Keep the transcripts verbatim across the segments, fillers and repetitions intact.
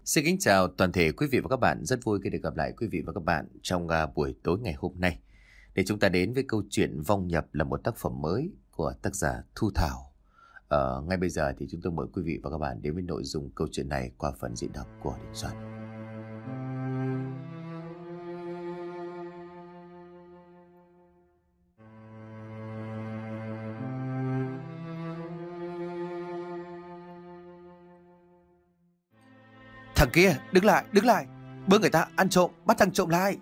Xin kính chào toàn thể quý vị và các bạn. Rất vui khi được gặp lại quý vị và các bạn trong uh, buổi tối ngày hôm nay. Để chúng ta đến với câu chuyện Vong Nhập là một tác phẩm mới của tác giả Thu Thảo. uh, Ngay bây giờ thì chúng tôi mời quý vị và các bạn đến với nội dung câu chuyện này qua phần diễn đọc của Đình Soạn. Thằng kia, đứng lại, đứng lại. Bữa người ta ăn trộm, bắt thằng trộm lại.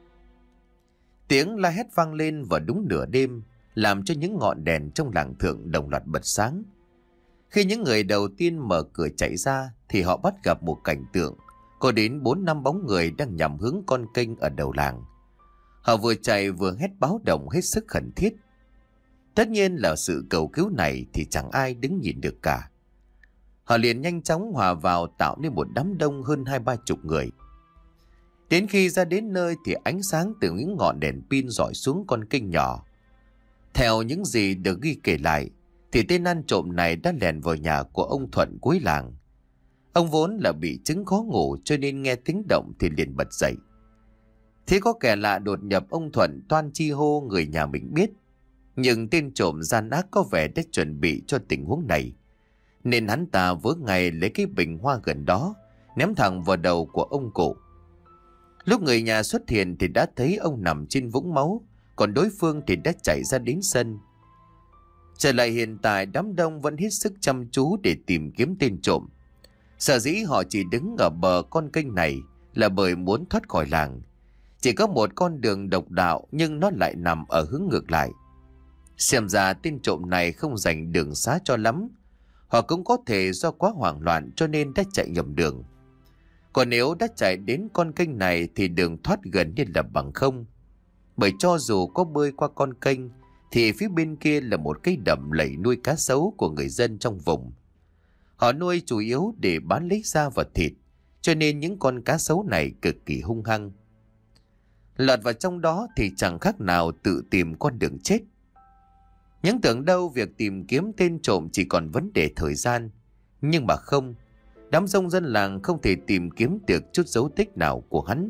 Tiếng la hét vang lên vào đúng nửa đêm, làm cho những ngọn đèn trong làng thượng đồng loạt bật sáng. Khi những người đầu tiên mở cửa chạy ra thì họ bắt gặp một cảnh tượng có đến bốn năm bóng người đang nhằm hướng con kênh ở đầu làng. Họ vừa chạy vừa hét báo động hết sức khẩn thiết. Tất nhiên là sự cầu cứu này thì chẳng ai đứng nhìn được cả. Họ liền nhanh chóng hòa vào tạo nên một đám đông hơn hai ba chục người. Đến khi ra đến nơi thì ánh sáng từ những ngọn đèn pin rọi xuống con kênh nhỏ. Theo những gì được ghi kể lại thì tên ăn trộm này đã lèn vào nhà của ông Thuận cuối làng. Ông vốn là bị chứng khó ngủ cho nên nghe tiếng động thì liền bật dậy. Thế có kẻ lạ đột nhập, ông Thuận toan chi hô người nhà mình biết. Nhưng tên trộm gian ác có vẻ đã chuẩn bị cho tình huống này, nên hắn ta vớ ngay lấy cái bình hoa gần đó ném thẳng vào đầu của ông cụ. Lúc người nhà xuất hiện thì đã thấy ông nằm trên vũng máu, còn đối phương thì đã chạy ra đến sân. Trở lại hiện tại, đám đông vẫn hết sức chăm chú để tìm kiếm tên trộm. Sở dĩ họ chỉ đứng ở bờ con kênh này là bởi muốn thoát khỏi làng. Chỉ có một con đường độc đạo nhưng nó lại nằm ở hướng ngược lại. Xem ra tên trộm này không dành đường xá cho lắm, hoặc cũng có thể do quá hoảng loạn cho nên đã chạy nhầm đường. Còn nếu đã chạy đến con kênh này thì đường thoát gần như là bằng không. Bởi cho dù có bơi qua con kênh thì phía bên kia là một cái đầm lầy nuôi cá sấu của người dân trong vùng. Họ nuôi chủ yếu để bán lấy da và thịt, cho nên những con cá sấu này cực kỳ hung hăng. Lọt vào trong đó thì chẳng khác nào tự tìm con đường chết. Nhưng tưởng đâu việc tìm kiếm tên trộm chỉ còn vấn đề thời gian. Nhưng mà không, đám dông dân làng không thể tìm kiếm được chút dấu tích nào của hắn.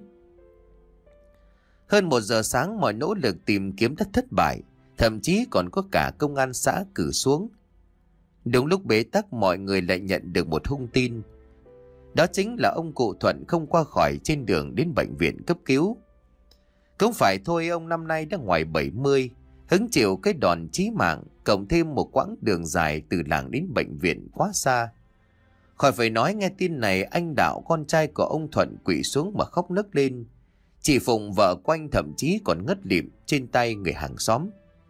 Hơn một giờ sáng mọi nỗ lực tìm kiếm đã thất bại, thậm chí còn có cả công an xã cử xuống. Đúng lúc bế tắc, mọi người lại nhận được một hung tin. Đó chính là ông cụ Thuận không qua khỏi trên đường đến bệnh viện cấp cứu. Cũng phải thôi, ông năm nay đã ngoài bảy mươi, hứng chịu cái đòn chí mạng, cộng thêm một quãng đường dài từ làng đến bệnh viện quá xa. Khỏi phải nói, nghe tin này anh Đạo, con trai của ông Thuận, quỵ xuống mà khóc nấc lên. Chị Phụng vợ quanh thậm chí còn ngất lịm trên tay người hàng xóm.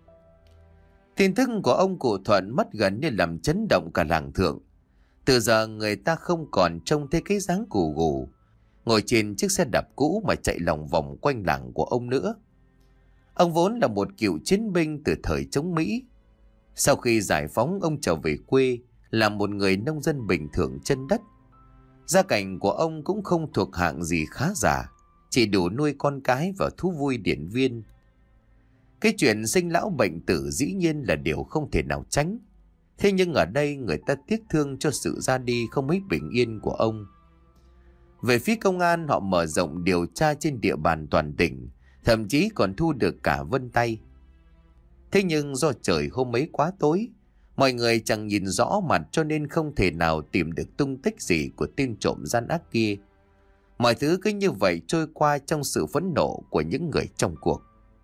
Tin tức của ông cụ Thuận mất gần như làm chấn động cả làng thượng. Từ giờ người ta không còn trông thấy cái dáng cù gù ngồi trên chiếc xe đạp cũ mà chạy lòng vòng quanh làng của ông nữa. Ông vốn là một cựu chiến binh từ thời chống Mỹ. Sau khi giải phóng, ông trở về quê làm một người nông dân bình thường chân đất. Gia cảnh của ông cũng không thuộc hạng gì khá giả, chỉ đủ nuôi con cái và thú vui điển viên. Cái chuyện sinh lão bệnh tử dĩ nhiên là điều không thể nào tránh. Thế nhưng ở đây người ta tiếc thương cho sự ra đi không mấy bình yên của ông. Về phía công an, họ mở rộng điều tra trên địa bàn toàn tỉnh, thậm chí còn thu được cả vân tay. Thế nhưng do trời hôm ấy quá tối, mọi người chẳng nhìn rõ mặt cho nên không thể nào tìm được tung tích gì của tên trộm gian ác kia. Mọi thứ cứ như vậy trôi qua trong sự phẫn nộ của những người trong cuộc.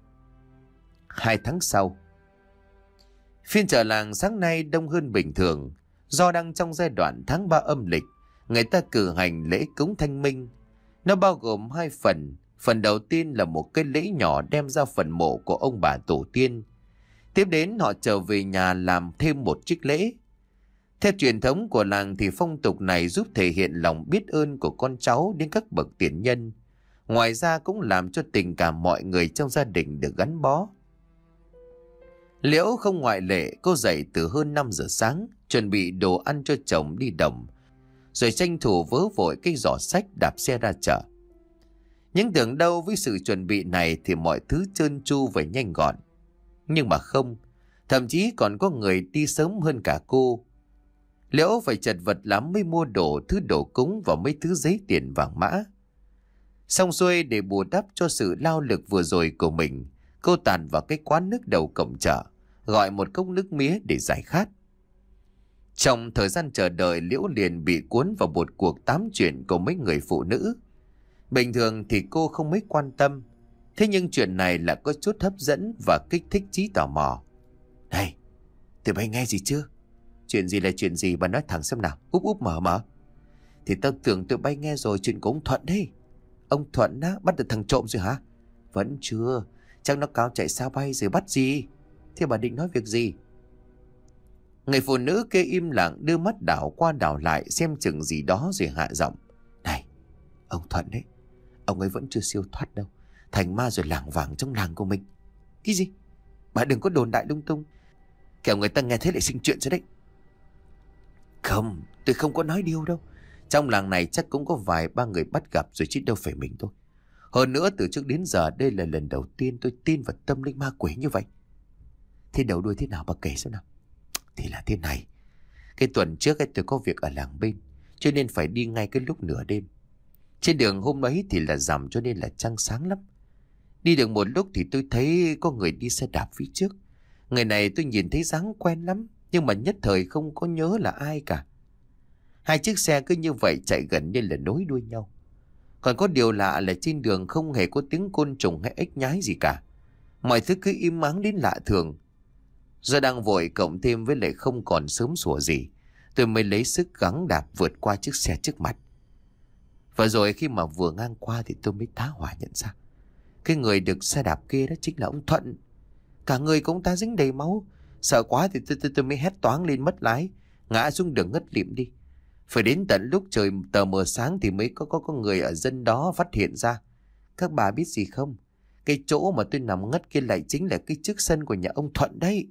Hai tháng sau, phiên chợ làng sáng nay đông hơn bình thường. Do đang trong giai đoạn tháng ba âm lịch, người ta cử hành lễ cúng thanh minh. Nó bao gồm hai phần. Phần đầu tiên là một cái lễ nhỏ đem ra phần mộ của ông bà tổ tiên. Tiếp đến họ trở về nhà làm thêm một trích lễ. Theo truyền thống của làng thì phong tục này giúp thể hiện lòng biết ơn của con cháu đến các bậc tiền nhân. Ngoài ra cũng làm cho tình cảm mọi người trong gia đình được gắn bó. Liễu không ngoại lệ, cô dậy từ hơn năm giờ sáng, chuẩn bị đồ ăn cho chồng đi đồng, rồi tranh thủ vớ vội cái giỏ sách đạp xe ra chợ. Nhưng tưởng đâu với sự chuẩn bị này thì mọi thứ trơn tru và nhanh gọn. Nhưng mà không, thậm chí còn có người đi sớm hơn cả cô. Liễu phải chật vật lắm mới mua đồ thứ đồ cúng và mấy thứ giấy tiền vàng mã. Xong xuôi để bù đắp cho sự lao lực vừa rồi của mình, cô tạt vào cái quán nước đầu cổng chợ, gọi một cốc nước mía để giải khát. Trong thời gian chờ đợi, Liễu liền bị cuốn vào một cuộc tám chuyện của mấy người phụ nữ. Bình thường thì cô không mấy quan tâm, thế nhưng chuyện này là có chút hấp dẫn và kích thích trí tò mò. Này, tụi bay nghe gì chưa? Chuyện gì là chuyện gì, bà nói thẳng xem nào. Úp úp mở mở. Thì tao tưởng tụi bay nghe rồi, chuyện của ông Thuận đấy. Ông Thuận á, bắt được thằng trộm rồi hả? Vẫn chưa, chắc nó cáo chạy sao bay rồi bắt gì. Thế bà định nói việc gì? Người phụ nữ kia im lặng, đưa mắt đảo qua đảo lại xem chừng gì đó rồi hạ giọng. Này, ông Thuận đấy, ông ấy vẫn chưa siêu thoát đâu. Thành ma rồi lảng vảng trong làng của mình. Cái gì? Bà đừng có đồn đại lung tung, kẻo người ta nghe thấy lại sinh chuyện rồi đấy. Không, tôi không có nói điều đâu. Trong làng này chắc cũng có vài ba người bắt gặp rồi chứ đâu phải mình thôi. Hơn nữa từ trước đến giờ đây là lần đầu tiên tôi tin vào tâm linh ma quỷ như vậy. Thế đầu đuôi thế nào bà kể xem nào? Thì là thế này. Cái tuần trước ấy tôi có việc ở làng bên, cho nên phải đi ngay cái lúc nửa đêm. Trên đường hôm ấy thì là rằm cho nên là trăng sáng lắm. Đi được một lúc thì tôi thấy có người đi xe đạp phía trước. Người này tôi nhìn thấy dáng quen lắm, nhưng mà nhất thời không có nhớ là ai cả. Hai chiếc xe cứ như vậy chạy gần như là nối đuôi nhau. Còn có điều lạ là trên đường không hề có tiếng côn trùng hay ếch nhái gì cả. Mọi thứ cứ im ắng đến lạ thường. Do đang vội cộng thêm với lại không còn sớm sủa gì, tôi mới lấy sức gắng đạp vượt qua chiếc xe trước mặt. Và rồi khi mà vừa ngang qua thì tôi mới tá hỏa nhận ra cái người được xe đạp kia đó chính là ông Thuận. Cả người của ông ta dính đầy máu. Sợ quá thì tôi, tôi, tôi mới hét toáng lên mất lái, ngã xuống đường ngất lịm đi. Phải đến tận lúc trời tờ mờ sáng thì mới có, có, có người ở dân đó phát hiện ra. Các bà biết gì không? Cái chỗ mà tôi nằm ngất kia lại chính là cái trước sân của nhà ông Thuận đấy.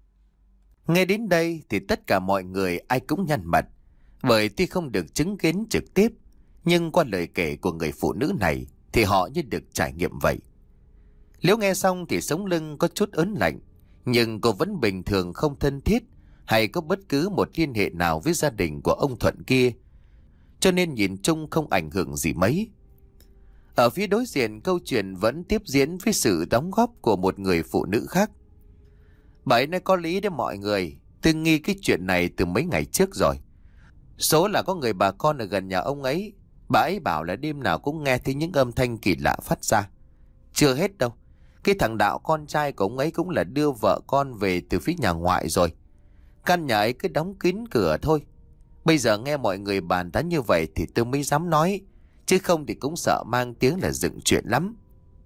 Nghe đến đây thì tất cả mọi người ai cũng nhăn mặt. Bởi tuy không được chứng kiến trực tiếp, nhưng qua lời kể của người phụ nữ này thì họ như được trải nghiệm vậy. Liễu nghe xong thì sống lưng có chút ớn lạnh, nhưng cô vẫn bình thường, không thân thiết hay có bất cứ một liên hệ nào với gia đình của ông Thuận kia, cho nên nhìn chung không ảnh hưởng gì mấy. Ở phía đối diện, câu chuyện vẫn tiếp diễn với sự đóng góp của một người phụ nữ khác. Bà ấy nói có lý đấy mọi người, tôi nghi cái chuyện này từ mấy ngày trước rồi. Số là có người bà con ở gần nhà ông ấy, bà ấy bảo là đêm nào cũng nghe thấy những âm thanh kỳ lạ phát ra. Chưa hết đâu, cái thằng Đạo con trai của ông ấy cũng là đưa vợ con về từ phía nhà ngoại rồi. Căn nhà ấy cứ đóng kín cửa thôi. Bây giờ nghe mọi người bàn tán như vậy thì tôi mới dám nói, chứ không thì cũng sợ mang tiếng là dựng chuyện lắm.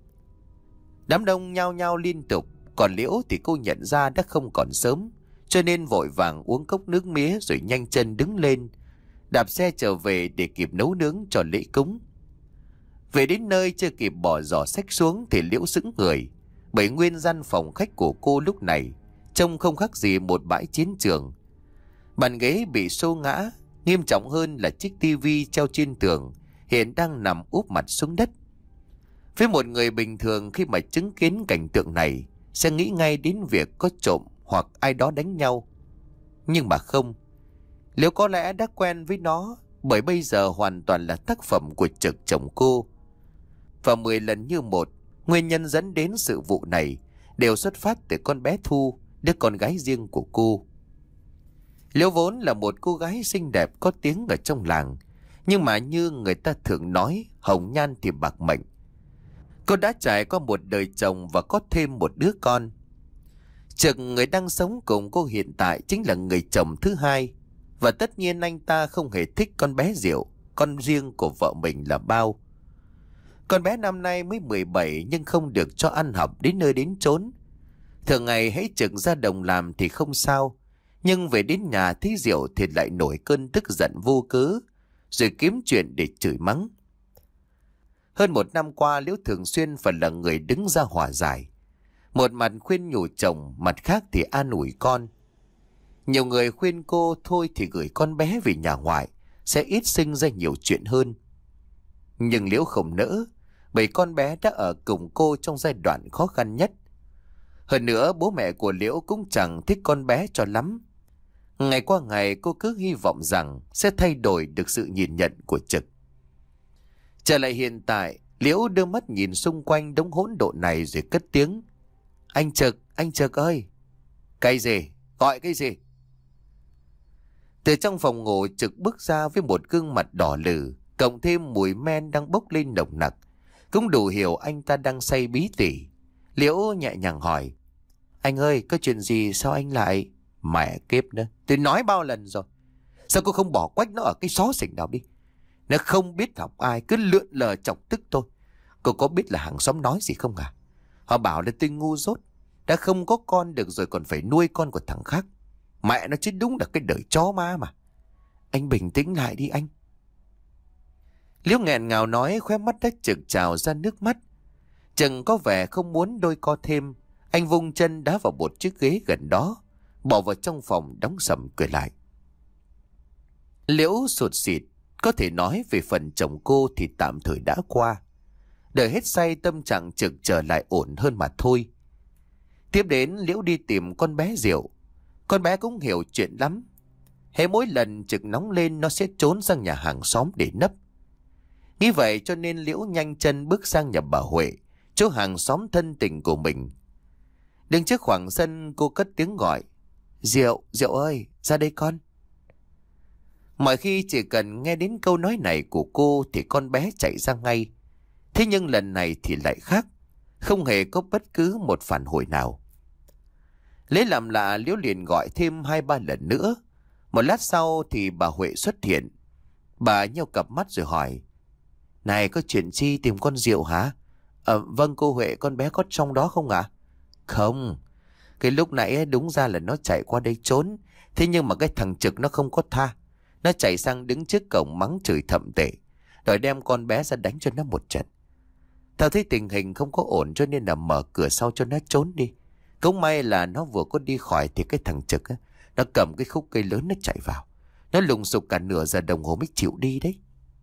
Đám đông nhao nhao liên tục. Còn Liễu thì cô nhận ra đã không còn sớm, cho nên vội vàng uống cốc nước mía rồi nhanh chân đứng lên, đạp xe trở về để kịp nấu nướng cho lễ cúng. Về đến nơi chưa kịp bỏ giỏ xách xuống thì Liễu sững người, bởi nguyên gian phòng khách của cô lúc này trông không khác gì một bãi chiến trường. Bàn ghế bị xô ngã, nghiêm trọng hơn là chiếc tivi treo trên tường hiện đang nằm úp mặt xuống đất. Với một người bình thường, khi mà chứng kiến cảnh tượng này sẽ nghĩ ngay đến việc có trộm hoặc ai đó đánh nhau. Nhưng mà không. Liễu có lẽ đã quen với nó, bởi bây giờ hoàn toàn là tác phẩm của Trực chồng cô. Và mười lần như một, nguyên nhân dẫn đến sự vụ này đều xuất phát từ con bé Thu, đứa con gái riêng của cô. Liễu vốn là một cô gái xinh đẹp có tiếng ở trong làng, nhưng mà như người ta thường nói, hồng nhan thì bạc mệnh. Cô đã trải qua một đời chồng và có thêm một đứa con. Trực, người đang sống cùng cô hiện tại, chính là người chồng thứ hai. Và tất nhiên anh ta không hề thích con bé Diệu, con riêng của vợ mình là Bao. Con bé năm nay mới mười bảy nhưng không được cho ăn học đến nơi đến chốn. Thường ngày hãy Trực ra đồng làm thì không sao, nhưng về đến nhà thấy Diệu thì lại nổi cơn tức giận vô cớ, rồi kiếm chuyện để chửi mắng. Hơn một năm qua, Liễu thường xuyên phải là người đứng ra hòa giải. Một mặt khuyên nhủ chồng, mặt khác thì an ủi con. Nhiều người khuyên cô thôi thì gửi con bé về nhà ngoại, sẽ ít sinh ra nhiều chuyện hơn. Nhưng Liễu không nỡ, bởi con bé đã ở cùng cô trong giai đoạn khó khăn nhất. Hơn nữa, bố mẹ của Liễu cũng chẳng thích con bé cho lắm. Ngày qua ngày cô cứ hy vọng rằng sẽ thay đổi được sự nhìn nhận của Trực. Trở lại hiện tại, Liễu đưa mắt nhìn xung quanh đống hỗn độn này rồi cất tiếng. Anh Trực, anh Trực ơi! Cái gì? Gọi cái gì? Từ trong phòng ngủ, Trực bước ra với một gương mặt đỏ lừ, cộng thêm mùi men đang bốc lên nồng nặc. Cũng đủ hiểu anh ta đang say bí tỉ. Liễu nhẹ nhàng hỏi. Anh ơi, có chuyện gì sao anh lại... Mẹ kiếp nữa, tôi nói bao lần rồi. Sao cô không bỏ quách nó ở cái xó xỉnh nào đi? Nó không biết học ai, cứ lượn lờ chọc tức tôi. Cô có biết là hàng xóm nói gì không à? Họ bảo là tôi ngu dốt, đã không có con được rồi còn phải nuôi con của thằng khác. Mẹ nó chứ đúng là cái đời chó ma mà. Anh bình tĩnh lại đi anh. Liễu nghẹn ngào nói, khóe mắt đã trực trào ra nước mắt. Chừng có vẻ không muốn đôi co thêm, anh vung chân đá vào một chiếc ghế gần đó, bỏ vào trong phòng đóng sầm cười lại. Liễu sụt sịt, có thể nói về phần chồng cô thì tạm thời đã qua. Đợi hết say tâm trạng Trực trở lại ổn hơn mà thôi. Tiếp đến Liễu đi tìm con bé Diệu. Con bé cũng hiểu chuyện lắm. Hễ mỗi lần Trực nóng lên nó sẽ trốn sang nhà hàng xóm để nấp. Nghĩ vậy cho nên Liễu nhanh chân bước sang nhà bà Huệ, chỗ hàng xóm thân tình của mình. Đứng trước khoảng sân cô cất tiếng gọi. Diệu, Diệu ơi, ra đây con. Mọi khi chỉ cần nghe đến câu nói này của cô thì con bé chạy ra ngay. Thế nhưng lần này thì lại khác, không hề có bất cứ một phản hồi nào. Lấy làm lạ, Liễu liền gọi thêm hai ba lần nữa. Một lát sau thì bà Huệ xuất hiện. Bà nheo cặp mắt rồi hỏi. Này, có chuyện chi tìm con Diệu hả? Ờ, vâng cô Huệ, con bé có trong đó không ạ? Không, cái lúc nãy đúng ra là nó chạy qua đây trốn. Thế nhưng mà cái thằng Trực nó không có tha. Nó chạy sang đứng trước cổng mắng chửi thậm tệ, đòi đem con bé ra đánh cho nó một trận. Tao thấy tình hình không có ổn cho nên là mở cửa sau cho nó trốn đi. Cũng may là nó vừa có đi khỏi thì cái thằng Trực á, nó cầm cái khúc cây lớn nó chạy vào. Nó lùng sục cả nửa giờ đồng hồ mới chịu đi đấy.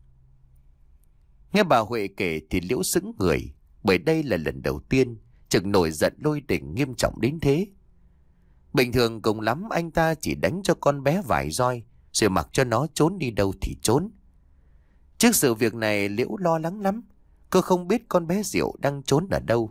Nghe bà Huệ kể thì Liễu sững người, bởi đây là lần đầu tiên Trực nổi giận lôi đình nghiêm trọng đến thế. Bình thường cùng lắm anh ta chỉ đánh cho con bé vài roi, rồi mặc cho nó trốn đi đâu thì trốn. Trước sự việc này Liễu lo lắng lắm. Cô không biết con bé Diệu đang trốn ở đâu.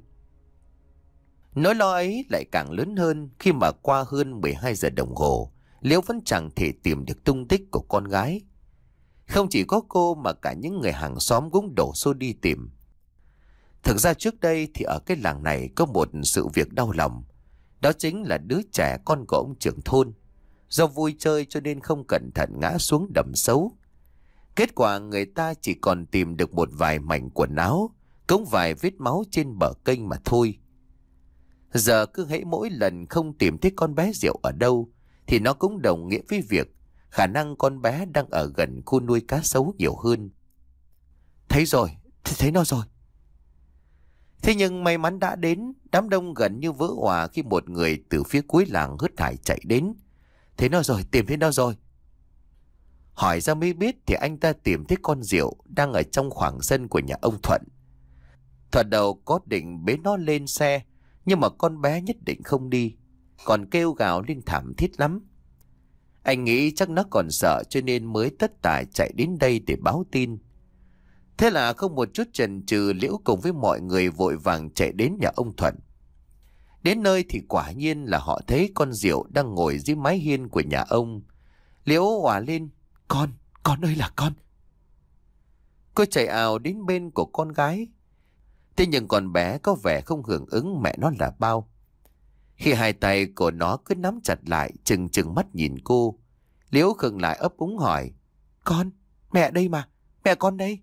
Nỗi lo ấy lại càng lớn hơn khi mà qua hơn mười hai giờ đồng hồ, Liễu vẫn chẳng thể tìm được tung tích của con gái. Không chỉ có cô mà cả những người hàng xóm cũng đổ xô đi tìm. Thực ra trước đây thì ở cái làng này có một sự việc đau lòng. Đó chính là đứa trẻ con của ông trưởng thôn. Do vui chơi cho nên không cẩn thận ngã xuống đầm sâu. Kết quả người ta chỉ còn tìm được một vài mảnh quần áo, cũng vài vết máu trên bờ kênh mà thôi. Giờ cứ hễ mỗi lần không tìm thấy con bé Diệu ở đâu, thì nó cũng đồng nghĩa với việc khả năng con bé đang ở gần khu nuôi cá sấu nhiều hơn. Thấy rồi, thấy nó rồi. Thế nhưng may mắn đã đến, đám đông gần như vỡ òa khi một người từ phía cuối làng hớt hải chạy đến. Thấy nó rồi, tìm thấy nó rồi. Hỏi ra mới biết thì anh ta tìm thấy con Diệu đang ở trong khoảng sân của nhà ông Thuận. Thoạt đầu có định bế nó lên xe, nhưng mà con bé nhất định không đi, còn kêu gào lên thảm thiết lắm. Anh nghĩ chắc nó còn sợ cho nên mới tất tả chạy đến đây để báo tin. Thế là không một chút chần chừ, Liễu cùng với mọi người vội vàng chạy đến nhà ông Thuận. Đến nơi thì quả nhiên là họ thấy con Diệu đang ngồi dưới mái hiên của nhà ông. Liễu òa lên. Con, con ơi là con. Cô chạy ào đến bên của con gái. Thế nhưng con bé có vẻ không hưởng ứng mẹ nó là bao. Khi hai tay của nó cứ nắm chặt lại, chừng chừng mắt nhìn cô, Liễu khựng lại ấp úng hỏi. Con, mẹ đây mà, mẹ con đây.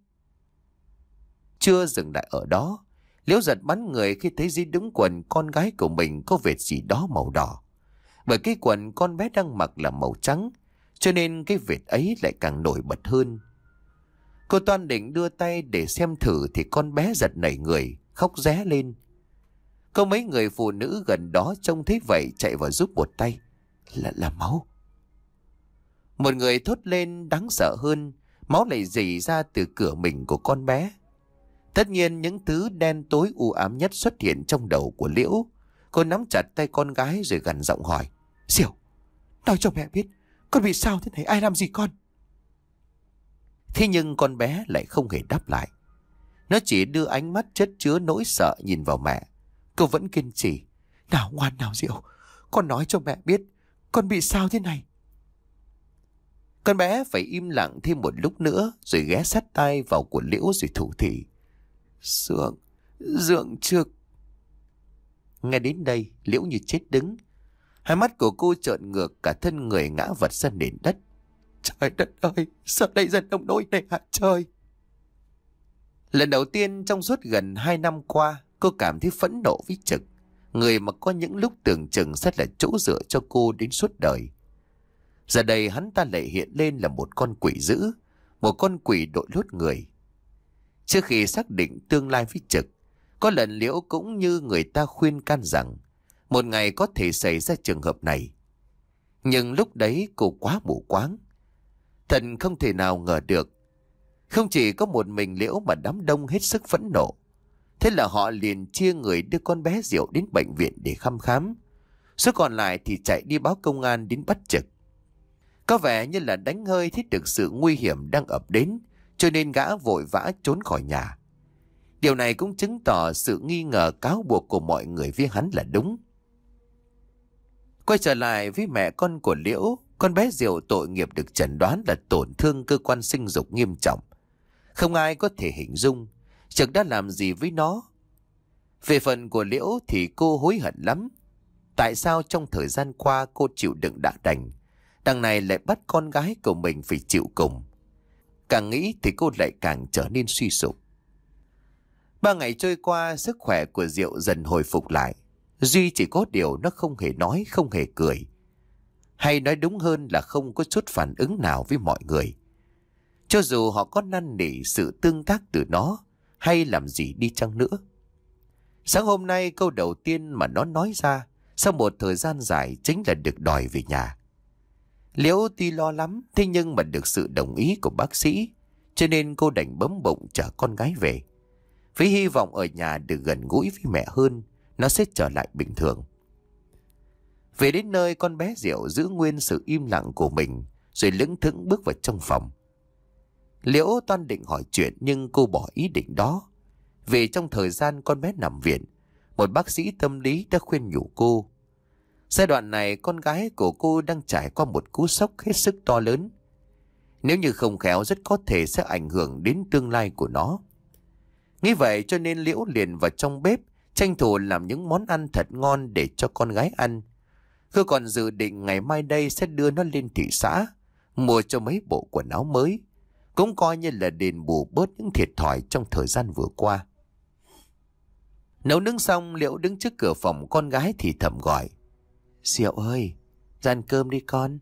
Chưa dừng lại ở đó, Liễu giật bắn người khi thấy dưới đũng quần con gái của mình có vệt gì đó màu đỏ. Bởi cái quần con bé đang mặc là màu trắng, cho nên cái vệt ấy lại càng nổi bật hơn. Cô toan định đưa tay để xem thử thì con bé giật nảy người, khóc ré lên. Có mấy người phụ nữ gần đó trông thấy vậy chạy vào giúp một tay. Là, là máu. Một người thốt lên đáng sợ hơn, máu lại rỉ ra từ cửa mình của con bé. Tất nhiên những thứ đen tối u ám nhất xuất hiện trong đầu của Liễu. Cô nắm chặt tay con gái rồi gằn giọng hỏi. Diệu, nói cho mẹ biết, Con bị sao thế này? Ai làm gì con? Thế nhưng con bé lại không hề đáp lại. Nó chỉ đưa ánh mắt chất chứa nỗi sợ nhìn vào mẹ. Cô vẫn kiên trì. Nào ngoan nào Diệu, con nói cho mẹ biết con bị sao thế này. Con bé phải im lặng thêm một lúc nữa rồi ghé sát tai vào của Liễu rồi thủ thỉ. Dượng, Dượng chưa... Nghe đến đây, Liễu như chết đứng. Hai mắt của cô trợn ngược, cả thân người ngã vật ra nền đất. Trời đất ơi, sao đây ra nông nỗi này hả trời? Lần đầu tiên trong suốt gần hai năm qua, cô cảm thấy phẫn nộ với Trực, người mà có những lúc tưởng chừng sẽ là chỗ dựa cho cô đến suốt đời. Giờ đây hắn ta lại hiện lên là một con quỷ dữ, một con quỷ đội lốt người. Trước khi xác định tương lai với Trực, có lần Liễu cũng như người ta khuyên can rằng một ngày có thể xảy ra trường hợp này. Nhưng lúc đấy cô quá mù quáng. Thật không thể nào ngờ được. Không chỉ có một mình Liễu mà đám đông hết sức phẫn nộ. Thế là họ liền chia người đưa con bé Diệu đến bệnh viện để thăm khám. Số còn lại thì chạy đi báo công an đến bắt Trực. Có vẻ như là đánh hơi thấy được sự nguy hiểm đang ập đến, cho nên gã vội vã trốn khỏi nhà. Điều này cũng chứng tỏ sự nghi ngờ cáo buộc của mọi người với hắn là đúng. Quay trở lại với mẹ con của Liễu, con bé Diệu tội nghiệp được chẩn đoán là tổn thương cơ quan sinh dục nghiêm trọng. Không ai có thể hình dung Trực đã làm gì với nó. Về phần của Liễu thì cô hối hận lắm. Tại sao trong thời gian qua cô chịu đựng đã đành, đằng này lại bắt con gái của mình phải chịu cùng. Càng nghĩ thì cô lại càng trở nên suy sụp. Ba ngày trôi qua, sức khỏe của Diệu dần hồi phục lại. Duy chỉ có điều nó không hề nói, không hề cười. Hay nói đúng hơn là không có chút phản ứng nào với mọi người. Cho dù họ có năn nỉ sự tương tác từ nó hay làm gì đi chăng nữa. Sáng hôm nay câu đầu tiên mà nó nói ra sau một thời gian dài chính là được đòi về nhà. Liễu tuy lo lắm, thế nhưng mà được sự đồng ý của bác sĩ, cho nên cô đành bấm bụng chở con gái về. Với hy vọng ở nhà được gần gũi với mẹ hơn, nó sẽ trở lại bình thường. Về đến nơi, con bé Diệu giữ nguyên sự im lặng của mình rồi lững thững bước vào trong phòng. Liễu toan định hỏi chuyện nhưng cô bỏ ý định đó. Vì trong thời gian con bé nằm viện, một bác sĩ tâm lý đã khuyên nhủ cô. Giai đoạn này con gái của cô đang trải qua một cú sốc hết sức to lớn. Nếu như không khéo rất có thể sẽ ảnh hưởng đến tương lai của nó. Nghĩ vậy cho nên Liễu liền vào trong bếp tranh thủ làm những món ăn thật ngon để cho con gái ăn. Cô còn dự định ngày mai đây sẽ đưa nó lên thị xã, mua cho mấy bộ quần áo mới, cũng coi như là đền bù bớt những thiệt thòi trong thời gian vừa qua. Nấu nướng xong, Liễu đứng trước cửa phòng con gái thì thầm gọi. Diệu ơi, ra ăn cơm đi con.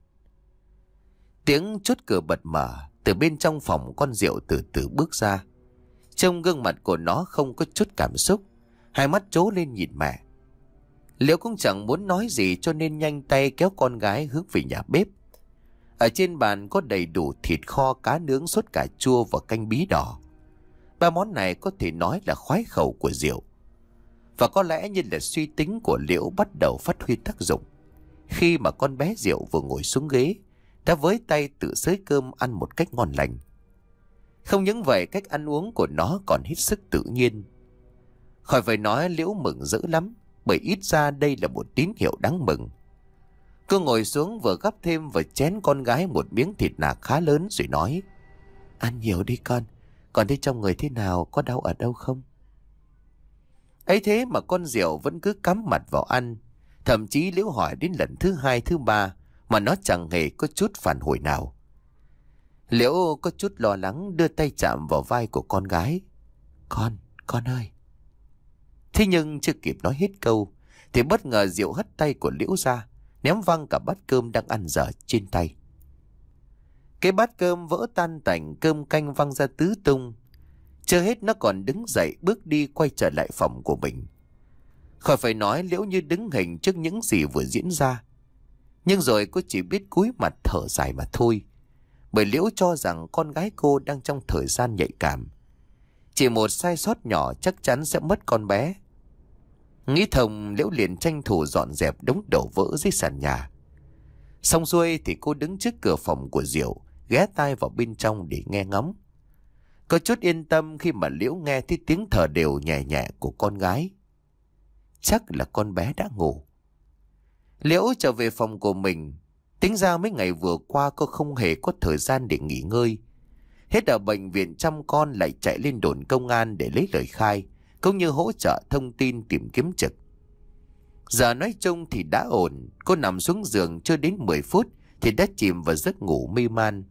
Tiếng chốt cửa bật mở, từ bên trong phòng con Diệu từ từ bước ra. Trong gương mặt của nó không có chút cảm xúc, hai mắt trố lên nhìn mẹ. Liễu cũng chẳng muốn nói gì cho nên nhanh tay kéo con gái hướng về nhà bếp. Ở trên bàn có đầy đủ thịt kho, cá nướng, sốt cà chua và canh bí đỏ. Ba món này có thể nói là khoái khẩu của Diệu. Và có lẽ như là suy tính của Liễu bắt đầu phát huy tác dụng. Khi mà con bé Diệu vừa ngồi xuống ghế, đã với tay tự xới cơm ăn một cách ngon lành. Không những vậy, cách ăn uống của nó còn hết sức tự nhiên. Khỏi phải nói, Liễu mừng dữ lắm, bởi ít ra đây là một tín hiệu đáng mừng. Cô ngồi xuống vừa gắp thêm vào chén con gái một miếng thịt nạc khá lớn rồi nói. Ăn nhiều đi con, còn thấy trong người thế nào, có đau ở đâu không? Ấy thế mà con Diệu vẫn cứ cắm mặt vào ăn. Thậm chí Liễu hỏi đến lần thứ hai, thứ ba mà nó chẳng hề có chút phản hồi nào. Liễu có chút lo lắng đưa tay chạm vào vai của con gái. Con, con ơi. Thế nhưng chưa kịp nói hết câu thì bất ngờ Diệu hất tay của Liễu ra, ném văng cả bát cơm đang ăn dở trên tay. Cái bát cơm vỡ tan tành, cơm canh văng ra tứ tung. Chưa hết nó còn đứng dậy bước đi quay trở lại phòng của mình. Khỏi phải nói, Liễu như đứng hình trước những gì vừa diễn ra. Nhưng rồi cô chỉ biết cúi mặt thở dài mà thôi. Bởi Liễu cho rằng con gái cô đang trong thời gian nhạy cảm. Chỉ một sai sót nhỏ chắc chắn sẽ mất con bé. Nghĩ thầm, Liễu liền tranh thủ dọn dẹp đống đổ vỡ dưới sàn nhà. Xong xuôi thì cô đứng trước cửa phòng của Diệu, ghé tai vào bên trong để nghe ngóng. Có chút yên tâm khi mà Liễu nghe thấy tiếng thở đều nhẹ nhẹ của con gái. Chắc là con bé đã ngủ. Liễu trở về phòng của mình. Tính ra mấy ngày vừa qua cô không hề có thời gian để nghỉ ngơi. Hết ở bệnh viện chăm con lại chạy lên đồn công an để lấy lời khai, cũng như hỗ trợ thông tin tìm kiếm trực. Giờ nói chung thì đã ổn. Cô nằm xuống giường chưa đến mười phút thì đã chìm vào giấc ngủ mê man.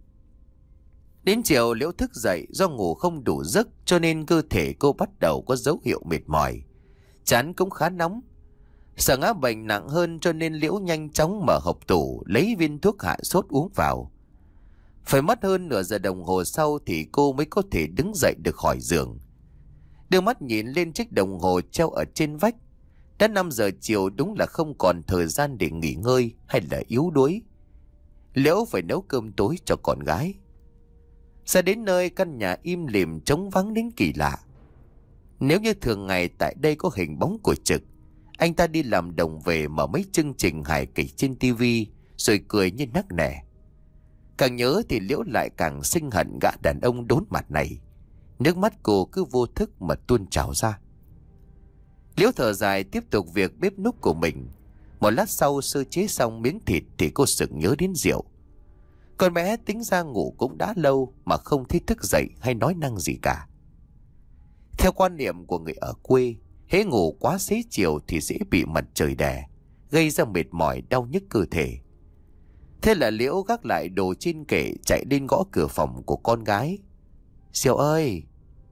Đến chiều Liễu thức dậy, do ngủ không đủ giấc cho nên cơ thể cô bắt đầu có dấu hiệu mệt mỏi. Trán cũng khá nóng. Sợ ngã bệnh nặng hơn cho nên Liễu nhanh chóng mở hộp tủ lấy viên thuốc hạ sốt uống vào. Phải mất hơn nửa giờ đồng hồ sau thì cô mới có thể đứng dậy được khỏi giường. Đưa mắt nhìn lên chiếc đồng hồ treo ở trên vách. Đã năm giờ chiều, đúng là không còn thời gian để nghỉ ngơi hay là yếu đuối. Liễu phải nấu cơm tối cho con gái. Ra đến nơi, căn nhà im lìm trống vắng đến kỳ lạ. Nếu như thường ngày tại đây có hình bóng của Trực, anh ta đi làm đồng về mở mấy chương trình hài kịch trên tivi rồi cười như nắc nẻ. Càng nhớ thì Liễu lại càng sinh hận gã đàn ông đốn mặt này. Nước mắt cô cứ vô thức mà tuôn trào ra. Liễu thở dài tiếp tục việc bếp núc của mình. Một lát sau sơ chế xong miếng thịt thì cô sực nhớ đến Diệu. Con bé tính ra ngủ cũng đã lâu mà không thấy thức dậy hay nói năng gì cả. Theo quan niệm của người ở quê, hễ ngủ quá xế chiều thì dễ bị mặt trời đè, gây ra mệt mỏi đau nhức cơ thể. Thế là Liễu gác lại đồ trên kệ chạy lên gõ cửa phòng của con gái. Diệu ơi!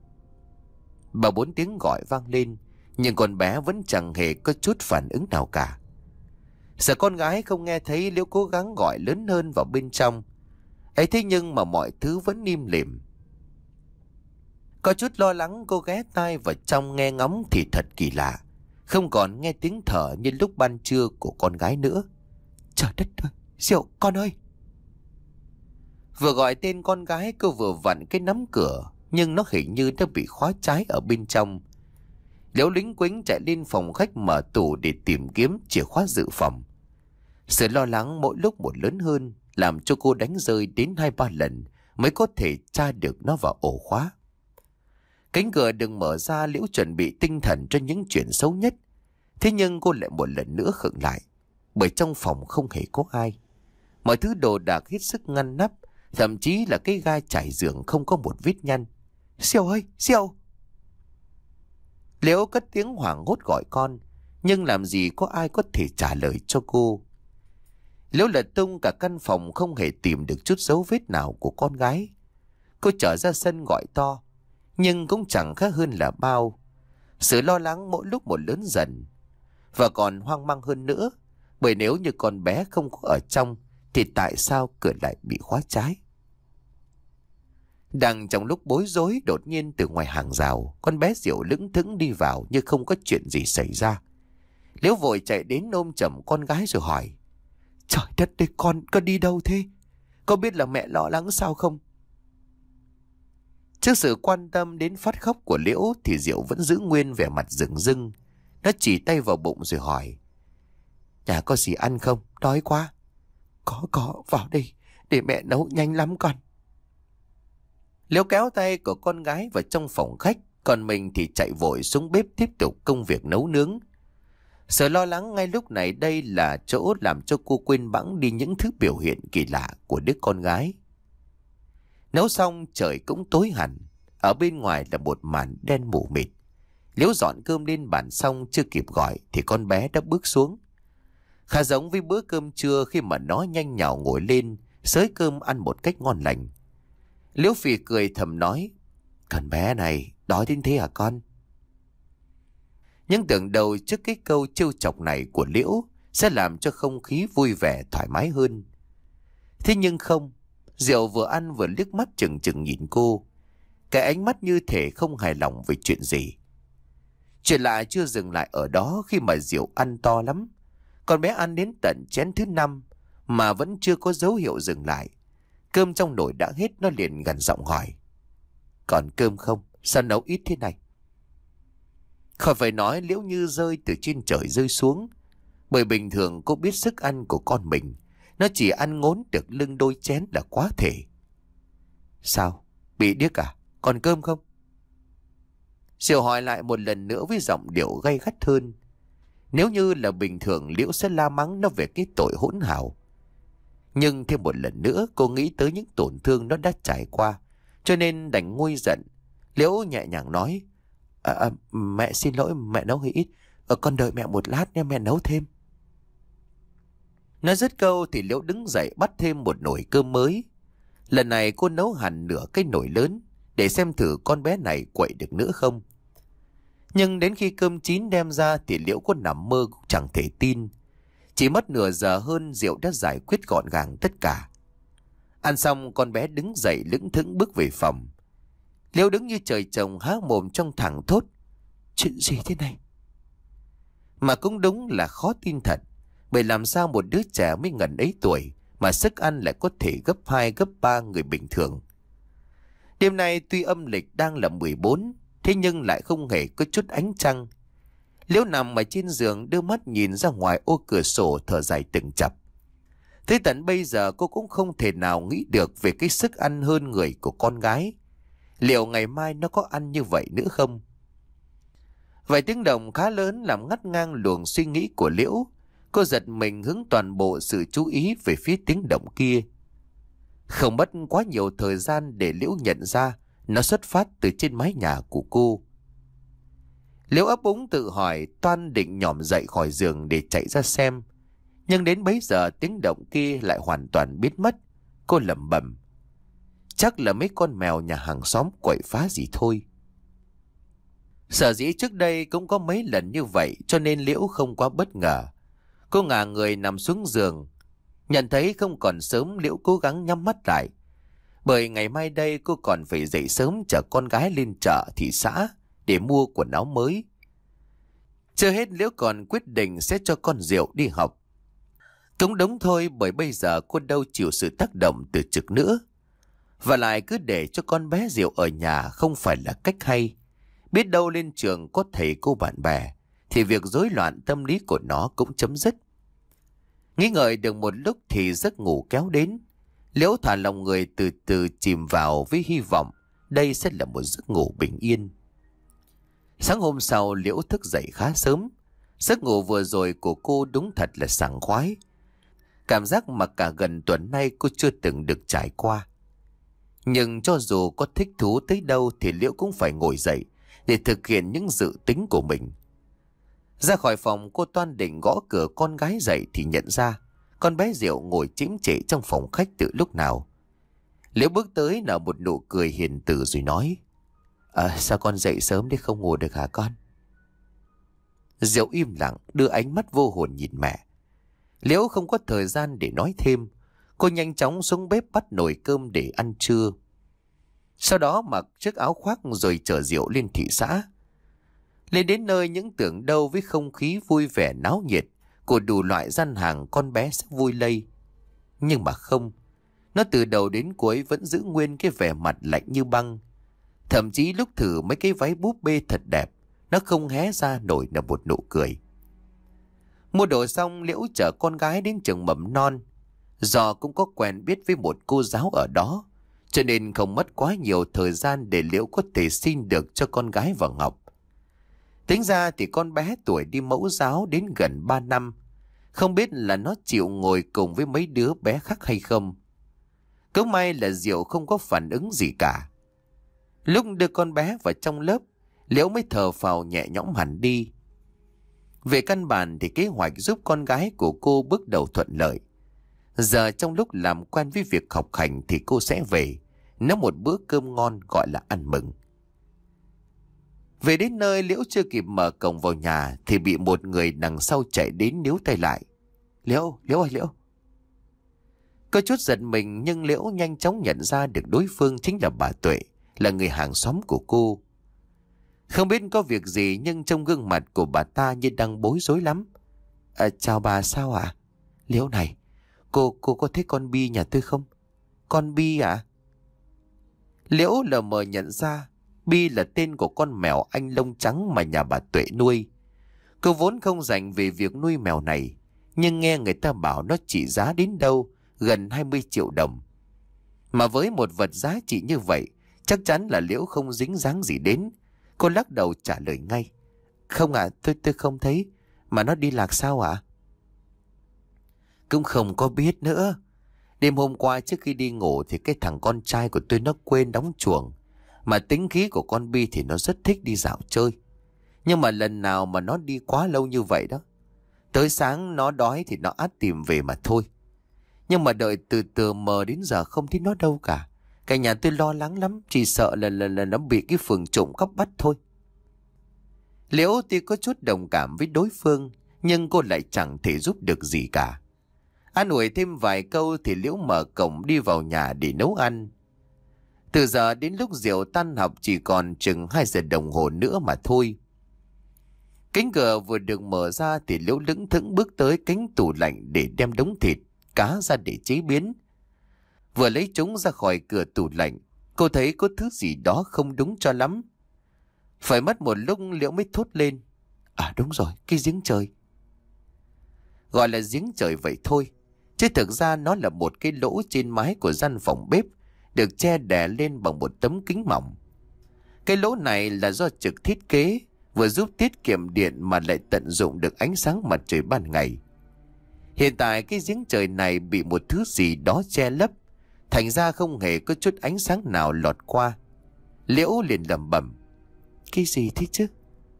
Bà bốn tiếng gọi vang lên, nhưng con bé vẫn chẳng hề có chút phản ứng nào cả. Sợ con gái không nghe thấy, Liễu cố gắng gọi lớn hơn vào bên trong. Ấy thế nhưng mà mọi thứ vẫn im lìm. Có chút lo lắng cô ghé tai vào trong nghe ngóng thì thật kỳ lạ. Không còn nghe tiếng thở như lúc ban trưa của con gái nữa. Trời đất ơi! Diệu con ơi! Vừa gọi tên con gái, cô vừa vặn cái nắm cửa, nhưng nó hình như đã bị khóa trái ở bên trong. Liễu lính quính chạy lên phòng khách mở tủ để tìm kiếm chìa khóa dự phòng. Sự lo lắng mỗi lúc một lớn hơn, làm cho cô đánh rơi đến hai ba lần mới có thể tra được nó vào ổ khóa. Cánh cửa đừng mở ra, Liễu chuẩn bị tinh thần cho những chuyện xấu nhất. Thế nhưng cô lại một lần nữa khựng lại, bởi trong phòng không hề có ai. Mọi thứ đồ đạc hết sức ngăn nắp, thậm chí là cái ga trải giường không có một vết nhăn. Diệu ơi! Diệu! Liễu cất tiếng hoảng hốt gọi con, nhưng làm gì có ai có thể trả lời cho cô. Liễu lật tung cả căn phòng không hề tìm được chút dấu vết nào của con gái. Cô trở ra sân gọi to, nhưng cũng chẳng khác hơn là bao. Sự lo lắng mỗi lúc một lớn dần, và còn hoang mang hơn nữa, bởi nếu như con bé không có ở trong thì tại sao cửa lại bị khóa trái? Đang trong lúc bối rối, đột nhiên từ ngoài hàng rào, con bé Diệu lững thững đi vào như không có chuyện gì xảy ra. Liễu vội chạy đến ôm chầm con gái rồi hỏi: Trời đất ơi, con, con đi đâu thế? Con biết là mẹ lo lắng sao không? Trước sự quan tâm đến phát khóc của Liễu thì Diệu vẫn giữ nguyên vẻ mặt rừng rưng. Nó chỉ tay vào bụng rồi hỏi: Nhà có gì ăn không? Đói quá. Có, có, vào đây, để mẹ nấu nhanh lắm con. Liễu kéo tay của con gái vào trong phòng khách, còn mình thì chạy vội xuống bếp tiếp tục công việc nấu nướng. Sự lo lắng ngay lúc này đây là chỗ làm cho cô quên bẵng đi những thứ biểu hiện kỳ lạ của đứa con gái. Nấu xong trời cũng tối hẳn, ở bên ngoài là một màn đen mù mịt. Liễu dọn cơm lên bàn xong chưa kịp gọi thì con bé đã bước xuống. Khá giống với bữa cơm trưa khi mà nó nhanh nhảu ngồi lên xới cơm ăn một cách ngon lành. Liễu phì cười thầm nói: Con bé này đói đến thế hả con? Nhưng tưởng đầu trước cái câu trêu chọc này của Liễu sẽ làm cho không khí vui vẻ thoải mái hơn. Thế nhưng không. Diệu vừa ăn vừa liếc mắt chừng chừng nhìn cô, cái ánh mắt như thể không hài lòng về chuyện gì. Chuyện lạ chưa dừng lại ở đó khi mà Diệu ăn to lắm. Con bé ăn đến tận chén thứ năm mà vẫn chưa có dấu hiệu dừng lại. Cơm trong nồi đã hết, nó liền gằn giọng hỏi: Còn cơm không? Sao nấu ít thế này? Khỏi phải nói, Liễu như rơi từ trên trời rơi xuống. Bởi bình thường cô biết sức ăn của con mình, Nó chỉ ăn ngốn được lưng đôi chén là quá thể. Sao? Bị điếc à? Còn cơm không? Diệu hỏi lại một lần nữa với giọng điệu gay gắt hơn. Nếu như là bình thường, Liễu sẽ la mắng nó về cái tội hỗn hào. Nhưng thêm một lần nữa cô nghĩ tới những tổn thương nó đã trải qua, cho nên đành nguôi giận. Liễu nhẹ nhàng nói: à, à, Mẹ xin lỗi, mẹ nấu hơi ít. à, Con đợi mẹ một lát nha, mẹ nấu thêm. Nói dứt câu thì Liễu đứng dậy bắt thêm một nồi cơm mới. Lần này cô nấu hẳn nửa cái nồi lớn, để xem thử con bé này quậy được nữa không. Nhưng đến khi cơm chín đem ra thì Liễu có nằm mơ cũng chẳng thể tin. Chỉ mất nửa giờ hơn, Diệu đã giải quyết gọn gàng tất cả. Ăn xong, con bé đứng dậy lững thững bước về phòng. Liễu đứng như trời trồng, há mồm trong thẳng thốt: Chuyện gì thế này? Mà cũng đúng là khó tin thật. Bởi làm sao một đứa trẻ mới ngần ấy tuổi mà sức ăn lại có thể gấp hai gấp ba người bình thường. Đêm nay tuy âm lịch đang là mười bốn, thế nhưng lại không hề có chút ánh trăng. Liễu nằm ở trên giường, đưa mắt nhìn ra ngoài ô cửa sổ, thở dài từng chập. Tới tận bây giờ cô cũng không thể nào nghĩ được về cái sức ăn hơn người của con gái. Liệu ngày mai nó có ăn như vậy nữa không? Vài tiếng động khá lớn làm ngắt ngang luồng suy nghĩ của Liễu. Cô giật mình hướng toàn bộ sự chú ý về phía tiếng động kia. Không mất quá nhiều thời gian để Liễu nhận ra nó xuất phát từ trên mái nhà của cô. Liễu ấp úng tự hỏi, toan định nhỏm dậy khỏi giường để chạy ra xem. Nhưng đến bấy giờ tiếng động kia lại hoàn toàn biến mất. Cô lẩm bẩm: Chắc là mấy con mèo nhà hàng xóm quậy phá gì thôi. Sở dĩ trước đây cũng có mấy lần như vậy, cho nên Liễu không quá bất ngờ. Cô ngả người nằm xuống giường. Nhận thấy không còn sớm, Liễu cố gắng nhắm mắt lại. Bởi ngày mai đây cô còn phải dậy sớm chở con gái lên chợ thị xã để mua quần áo mới. Chưa hết, Liễu còn quyết định sẽ cho con Diệu đi học. Cũng đúng thôi, bởi bây giờ cô đâu chịu sự tác động từ Trực nữa. Và lại cứ để cho con bé Diệu ở nhà không phải là cách hay. Biết đâu lên trường có thầy cô bạn bè thì việc rối loạn tâm lý của nó cũng chấm dứt. Nghĩ ngợi được một lúc thì giấc ngủ kéo đến. Liễu thả lòng người từ từ chìm vào với hy vọng đây sẽ là một giấc ngủ bình yên. Sáng hôm sau, Liễu thức dậy khá sớm. Giấc ngủ vừa rồi của cô đúng thật là sảng khoái. Cảm giác mà cả gần tuần nay cô chưa từng được trải qua. Nhưng cho dù có thích thú tới đâu thì Liễu cũng phải ngồi dậy để thực hiện những dự tính của mình. Ra khỏi phòng, cô toan định gõ cửa con gái dậy thì nhận ra con bé Diệu ngồi chễm chệ trong phòng khách từ lúc nào. Liễu bước tới nở một nụ cười hiền từ rồi nói: À, sao con dậy sớm để không ngủ được hả con? Diệu im lặng đưa ánh mắt vô hồn nhìn mẹ. Liễu không có thời gian để nói thêm. Cô nhanh chóng xuống bếp bắt nồi cơm để ăn trưa. Sau đó mặc chiếc áo khoác rồi chở Diệu lên thị xã. Lên đến nơi, những tưởng đâu với không khí vui vẻ náo nhiệt của đủ loại gian hàng con bé sẽ vui lây. Nhưng mà không. Nó từ đầu đến cuối vẫn giữ nguyên cái vẻ mặt lạnh như băng. Thậm chí lúc thử mấy cái váy búp bê thật đẹp, nó không hé ra nổi nở một nụ cười. Mua đồ xong, Liễu chở con gái đến trường mầm non. Do cũng có quen biết với một cô giáo ở đó, cho nên không mất quá nhiều thời gian để Liễu có thể xin được cho con gái vào học. Tính ra thì con bé tuổi đi mẫu giáo đến gần ba năm. Không biết là nó chịu ngồi cùng với mấy đứa bé khác hay không. Cứ may là Diệu không có phản ứng gì cả. Lúc đưa con bé vào trong lớp, Liễu mới thở phào nhẹ nhõm hẳn đi. Về căn bản thì kế hoạch giúp con gái của cô bước đầu thuận lợi. Giờ trong lúc làm quen với việc học hành thì cô sẽ về nấu một bữa cơm ngon gọi là ăn mừng. Về đến nơi, Liễu chưa kịp mở cổng vào nhà thì bị một người đằng sau chạy đến níu tay lại. Liễu, Liễu ơi Liễu. Có chút giật mình nhưng Liễu nhanh chóng nhận ra được đối phương chính là bà Tuệ, là người hàng xóm của cô. Không biết có việc gì nhưng trong gương mặt của bà ta như đang bối rối lắm. À, chào bà, sao ạ? À? Liễu này, cô cô có thấy con Bi nhà tôi không? Con Bi à? Liễu lờ mờ nhận ra Bi là tên của con mèo Anh lông trắng mà nhà bà Tuệ nuôi. Cô vốn không dành về việc nuôi mèo này, nhưng nghe người ta bảo nó trị giá đến đâu gần hai mươi triệu đồng. Mà với một vật giá trị như vậy, chắc chắn là Liễu không dính dáng gì đến. Cô lắc đầu trả lời ngay. Không ạ, tôi tôi không thấy. Mà nó đi lạc sao ạ? Cũng không có biết nữa. Đêm hôm qua trước khi đi ngủ thì cái thằng con trai của tôi nó quên đóng chuồng. Mà tính khí của con Bi thì nó rất thích đi dạo chơi. Nhưng mà lần nào mà nó đi quá lâu như vậy đó. Tới sáng nó đói thì nó ắt tìm về mà thôi. Nhưng mà đợi từ từ mờ đến giờ không thấy nó đâu cả. Cả nhà tôi lo lắng lắm. Chỉ sợ là, là, là nó bị cái phường trộm cắp bắt thôi. Liễu tuy có chút đồng cảm với đối phương, nhưng cô lại chẳng thể giúp được gì cả. An ủi thêm vài câu thì Liễu mở cổng đi vào nhà để nấu ăn. Từ giờ đến lúc Diệu tan học chỉ còn chừng hai giờ đồng hồ nữa mà thôi. Cánh cửa vừa được mở ra thì Liễu lững thững bước tới cánh tủ lạnh để đem đống thịt, cá ra để chế biến. Vừa lấy chúng ra khỏi cửa tủ lạnh, cô thấy có thứ gì đó không đúng cho lắm. Phải mất một lúc Liễu mới thốt lên. À đúng rồi, cái giếng trời. Gọi là giếng trời vậy thôi, chứ thực ra nó là một cái lỗ trên mái của gian phòng bếp, được che đè lên bằng một tấm kính mỏng. Cái lỗ này là do Trực thiết kế, vừa giúp tiết kiệm điện mà lại tận dụng được ánh sáng mặt trời ban ngày. Hiện tại cái giếng trời này bị một thứ gì đó che lấp, thành ra không hề có chút ánh sáng nào lọt qua. Liễu liền lẩm bẩm. Cái gì thế chứ?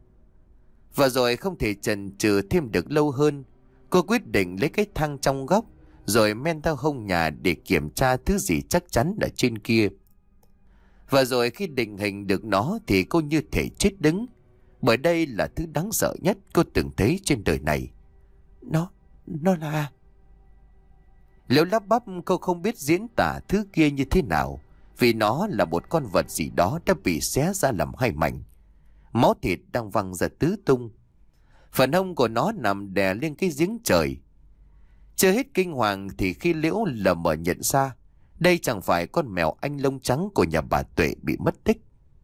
Và rồi không thể chần chừ thêm được lâu hơn, cô quyết định lấy cái thang trong góc rồi men theo hông nhà để kiểm tra thứ gì chắc chắn ở trên kia. Và rồi khi định hình được nó thì cô như thể chết đứng, bởi đây là thứ đáng sợ nhất cô từng thấy trên đời này. Nó, nó là... Liễu lắp bắp, cô không biết diễn tả thứ kia như thế nào, vì nó là một con vật gì đó đã bị xé ra làm hai mảnh. Máu thịt đang văng ra tứ tung. Phần hông của nó nằm đè lên cái giếng trời. Chưa hết kinh hoàng thì khi Liễu lờ mờ nhận ra đây chẳng phải con mèo Anh lông trắng của nhà bà Tuệ bị mất tích.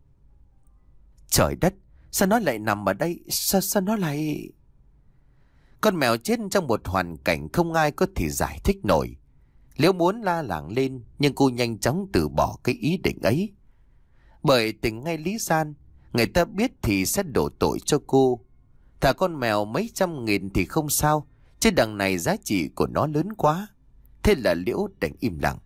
Trời đất, sao nó lại nằm ở đây? Sao, sao nó lại... Con mèo chết trong một hoàn cảnh không ai có thể giải thích nổi. Liễu muốn la làng lên, nhưng cô nhanh chóng từ bỏ cái ý định ấy. Bởi tình ngay lý gian, người ta biết thì sẽ đổ tội cho cô. Thả con mèo mấy trăm nghìn thì không sao, chứ đằng này giá trị của nó lớn quá. Thế là Liễu đành im lặng.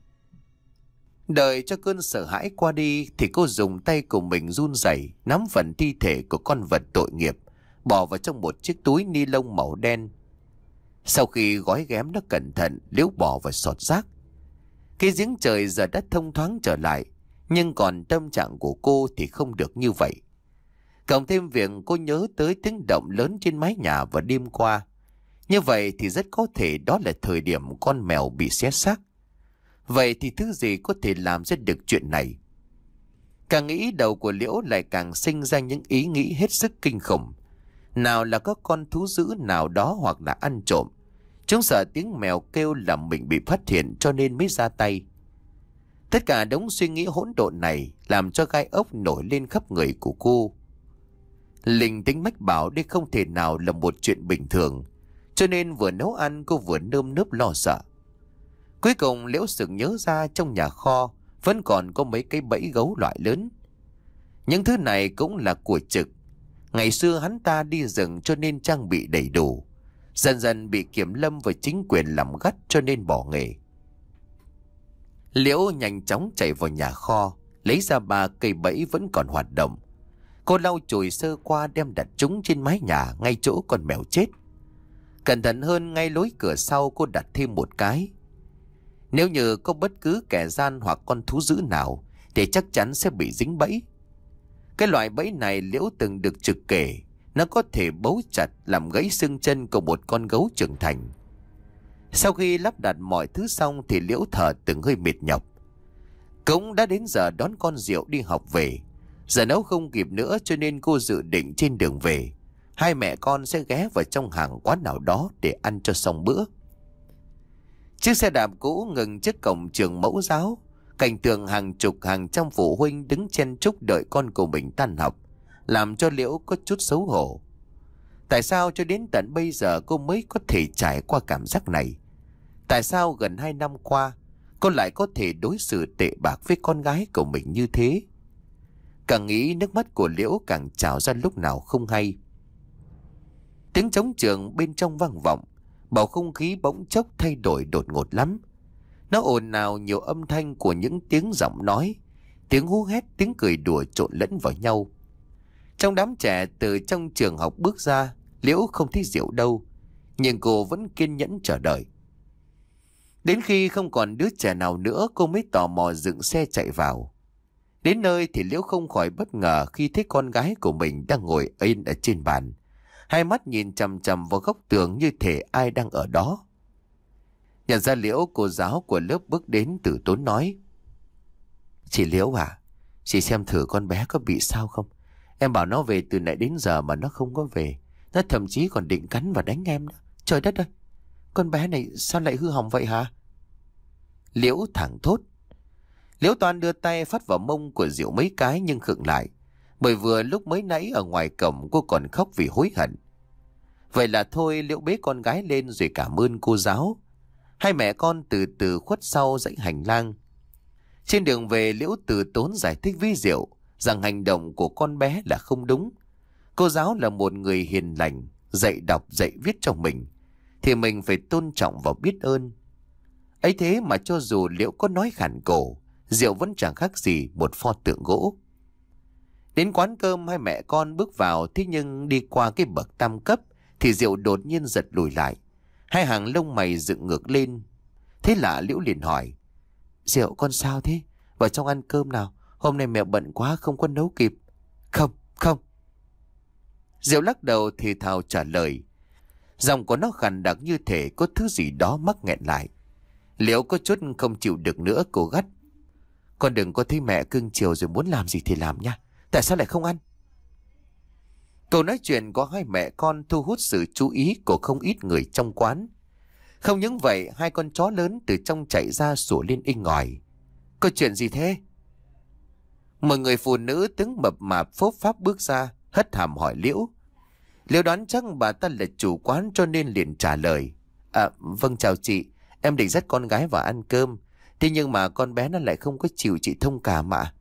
Đợi cho cơn sợ hãi qua đi thì cô dùng tay của mình run rẩy nắm phần thi thể của con vật tội nghiệp, bỏ vào trong một chiếc túi ni lông màu đen. Sau khi gói ghém nó cẩn thận, Liễu bỏ vào sọt rác. Cái giếng trời giờ đã thông thoáng trở lại, nhưng còn tâm trạng của cô thì không được như vậy. Cộng thêm việc cô nhớ tới tiếng động lớn trên mái nhà vào đêm qua. Như vậy thì rất có thể đó là thời điểm con mèo bị xé xác. Vậy thì thứ gì có thể làm ra được chuyện này? Càng nghĩ đầu của Liễu lại càng sinh ra những ý nghĩ hết sức kinh khủng. Nào là có con thú dữ nào đó hoặc là ăn trộm. Chúng sợ tiếng mèo kêu làm mình bị phát hiện cho nên mới ra tay. Tất cả đống suy nghĩ hỗn độn này làm cho gai ốc nổi lên khắp người của cô. Linh tính mách bảo đây không thể nào là một chuyện bình thường, cho nên vừa nấu ăn cô vừa nơm nớp lo sợ. Cuối cùng Liễu sực nhớ ra trong nhà kho vẫn còn có mấy cái bẫy gấu loại lớn. Những thứ này cũng là của Trực. Ngày xưa hắn ta đi rừng cho nên trang bị đầy đủ. Dần dần bị kiểm lâm và chính quyền làm gắt cho nên bỏ nghề. Liễu nhanh chóng chạy vào nhà kho, lấy ra ba cây bẫy vẫn còn hoạt động. Cô lau chùi sơ qua đem đặt chúng trên mái nhà ngay chỗ con mèo chết. Cẩn thận hơn, ngay lối cửa sau cô đặt thêm một cái. Nếu như có bất cứ kẻ gian hoặc con thú dữ nào thì chắc chắn sẽ bị dính bẫy. Cái loại bẫy này Liễu từng được Trực kể, nó có thể bấu chặt làm gãy xương chân của một con gấu trưởng thành. Sau khi lắp đặt mọi thứ xong thì Liễu thở từng hơi mệt nhọc. Cũng đã đến giờ đón con Diệu đi học về. Giờ nấu không kịp nữa cho nên cô dự định trên đường về, hai mẹ con sẽ ghé vào trong hàng quán nào đó để ăn cho xong bữa. Chiếc xe đạp cũ ngừng trước cổng trường mẫu giáo. Cảnh tượng hàng chục hàng trăm phụ huynh đứng chen chúc đợi con của mình tan học, làm cho Liễu có chút xấu hổ. Tại sao cho đến tận bây giờ cô mới có thể trải qua cảm giác này? Tại sao gần hai năm qua cô lại có thể đối xử tệ bạc với con gái của mình như thế? Càng nghĩ nước mắt của Liễu càng trào ra lúc nào không hay. Tiếng trống trường bên trong vang vọng, bầu không khí bỗng chốc thay đổi đột ngột lắm. Nó ồn ào nhiều âm thanh của những tiếng giọng nói, tiếng hú hét, tiếng cười đùa trộn lẫn vào nhau. Trong đám trẻ từ trong trường học bước ra, Liễu không thấy Diệu đâu, nhưng cô vẫn kiên nhẫn chờ đợi. Đến khi không còn đứa trẻ nào nữa, cô mới tò mò dựng xe chạy vào. Đến nơi thì Liễu không khỏi bất ngờ khi thấy con gái của mình đang ngồi yên ở trên bàn, hai mắt nhìn chằm chằm vào góc tường như thể ai đang ở đó. Nhận ra Liễu, cô giáo của lớp bước đến từ tốn nói: "Chị Liễu à, chị xem thử con bé có bị sao không? Em bảo nó về từ nãy đến giờ mà nó không có về. Nó thậm chí còn định cắn và đánh em nữa. Trời đất ơi, con bé này sao lại hư hỏng vậy hả?" Liễu thẳng thốt. Liễu Toan đưa tay phát vào mông của Diệu mấy cái nhưng khựng lại, bởi vừa lúc mới nãy ở ngoài cổng cô còn khóc vì hối hận. Vậy là thôi, Liễu bế con gái lên rồi cảm ơn cô giáo. Hai mẹ con từ từ khuất sau dãy hành lang. Trên đường về, Liễu từ tốn giải thích với Diệu rằng hành động của con bé là không đúng. Cô giáo là một người hiền lành, dạy đọc dạy viết cho mình, thì mình phải tôn trọng và biết ơn. Ấy thế mà cho dù Liễu có nói khản cổ, Diệu vẫn chẳng khác gì một pho tượng gỗ. Đến quán cơm, hai mẹ con bước vào, thế nhưng đi qua cái bậc tam cấp thì Diệu đột nhiên giật lùi lại, hai hàng lông mày dựng ngược lên. Thế lạ, Liễu liền hỏi: "Diệu, con sao thế? Vào trong ăn cơm nào, hôm nay mẹ bận quá không có nấu kịp." "Không, không." Diệu lắc đầu thì thào trả lời. Giọng của nó khàn đặc như thể có thứ gì đó mắc nghẹn lại. Liễu có chút không chịu được nữa, cô gắt: "Con đừng có thấy mẹ cưng chiều rồi muốn làm gì thì làm nha. Tại sao lại không ăn?" Câu nói chuyện của hai mẹ con thu hút sự chú ý của không ít người trong quán. Không những vậy, hai con chó lớn từ trong chạy ra sủa lên inh ỏi: "Có chuyện gì thế?" Một người phụ nữ tướng mập mạp phốp pháp bước ra, hất hàm hỏi Liễu. Liễu đoán chắc bà ta là chủ quán cho nên liền trả lời: "À, vâng chào chị, em định dắt con gái vào ăn cơm. Thế nhưng mà con bé nó lại không có chịu chị thông cảm ạ."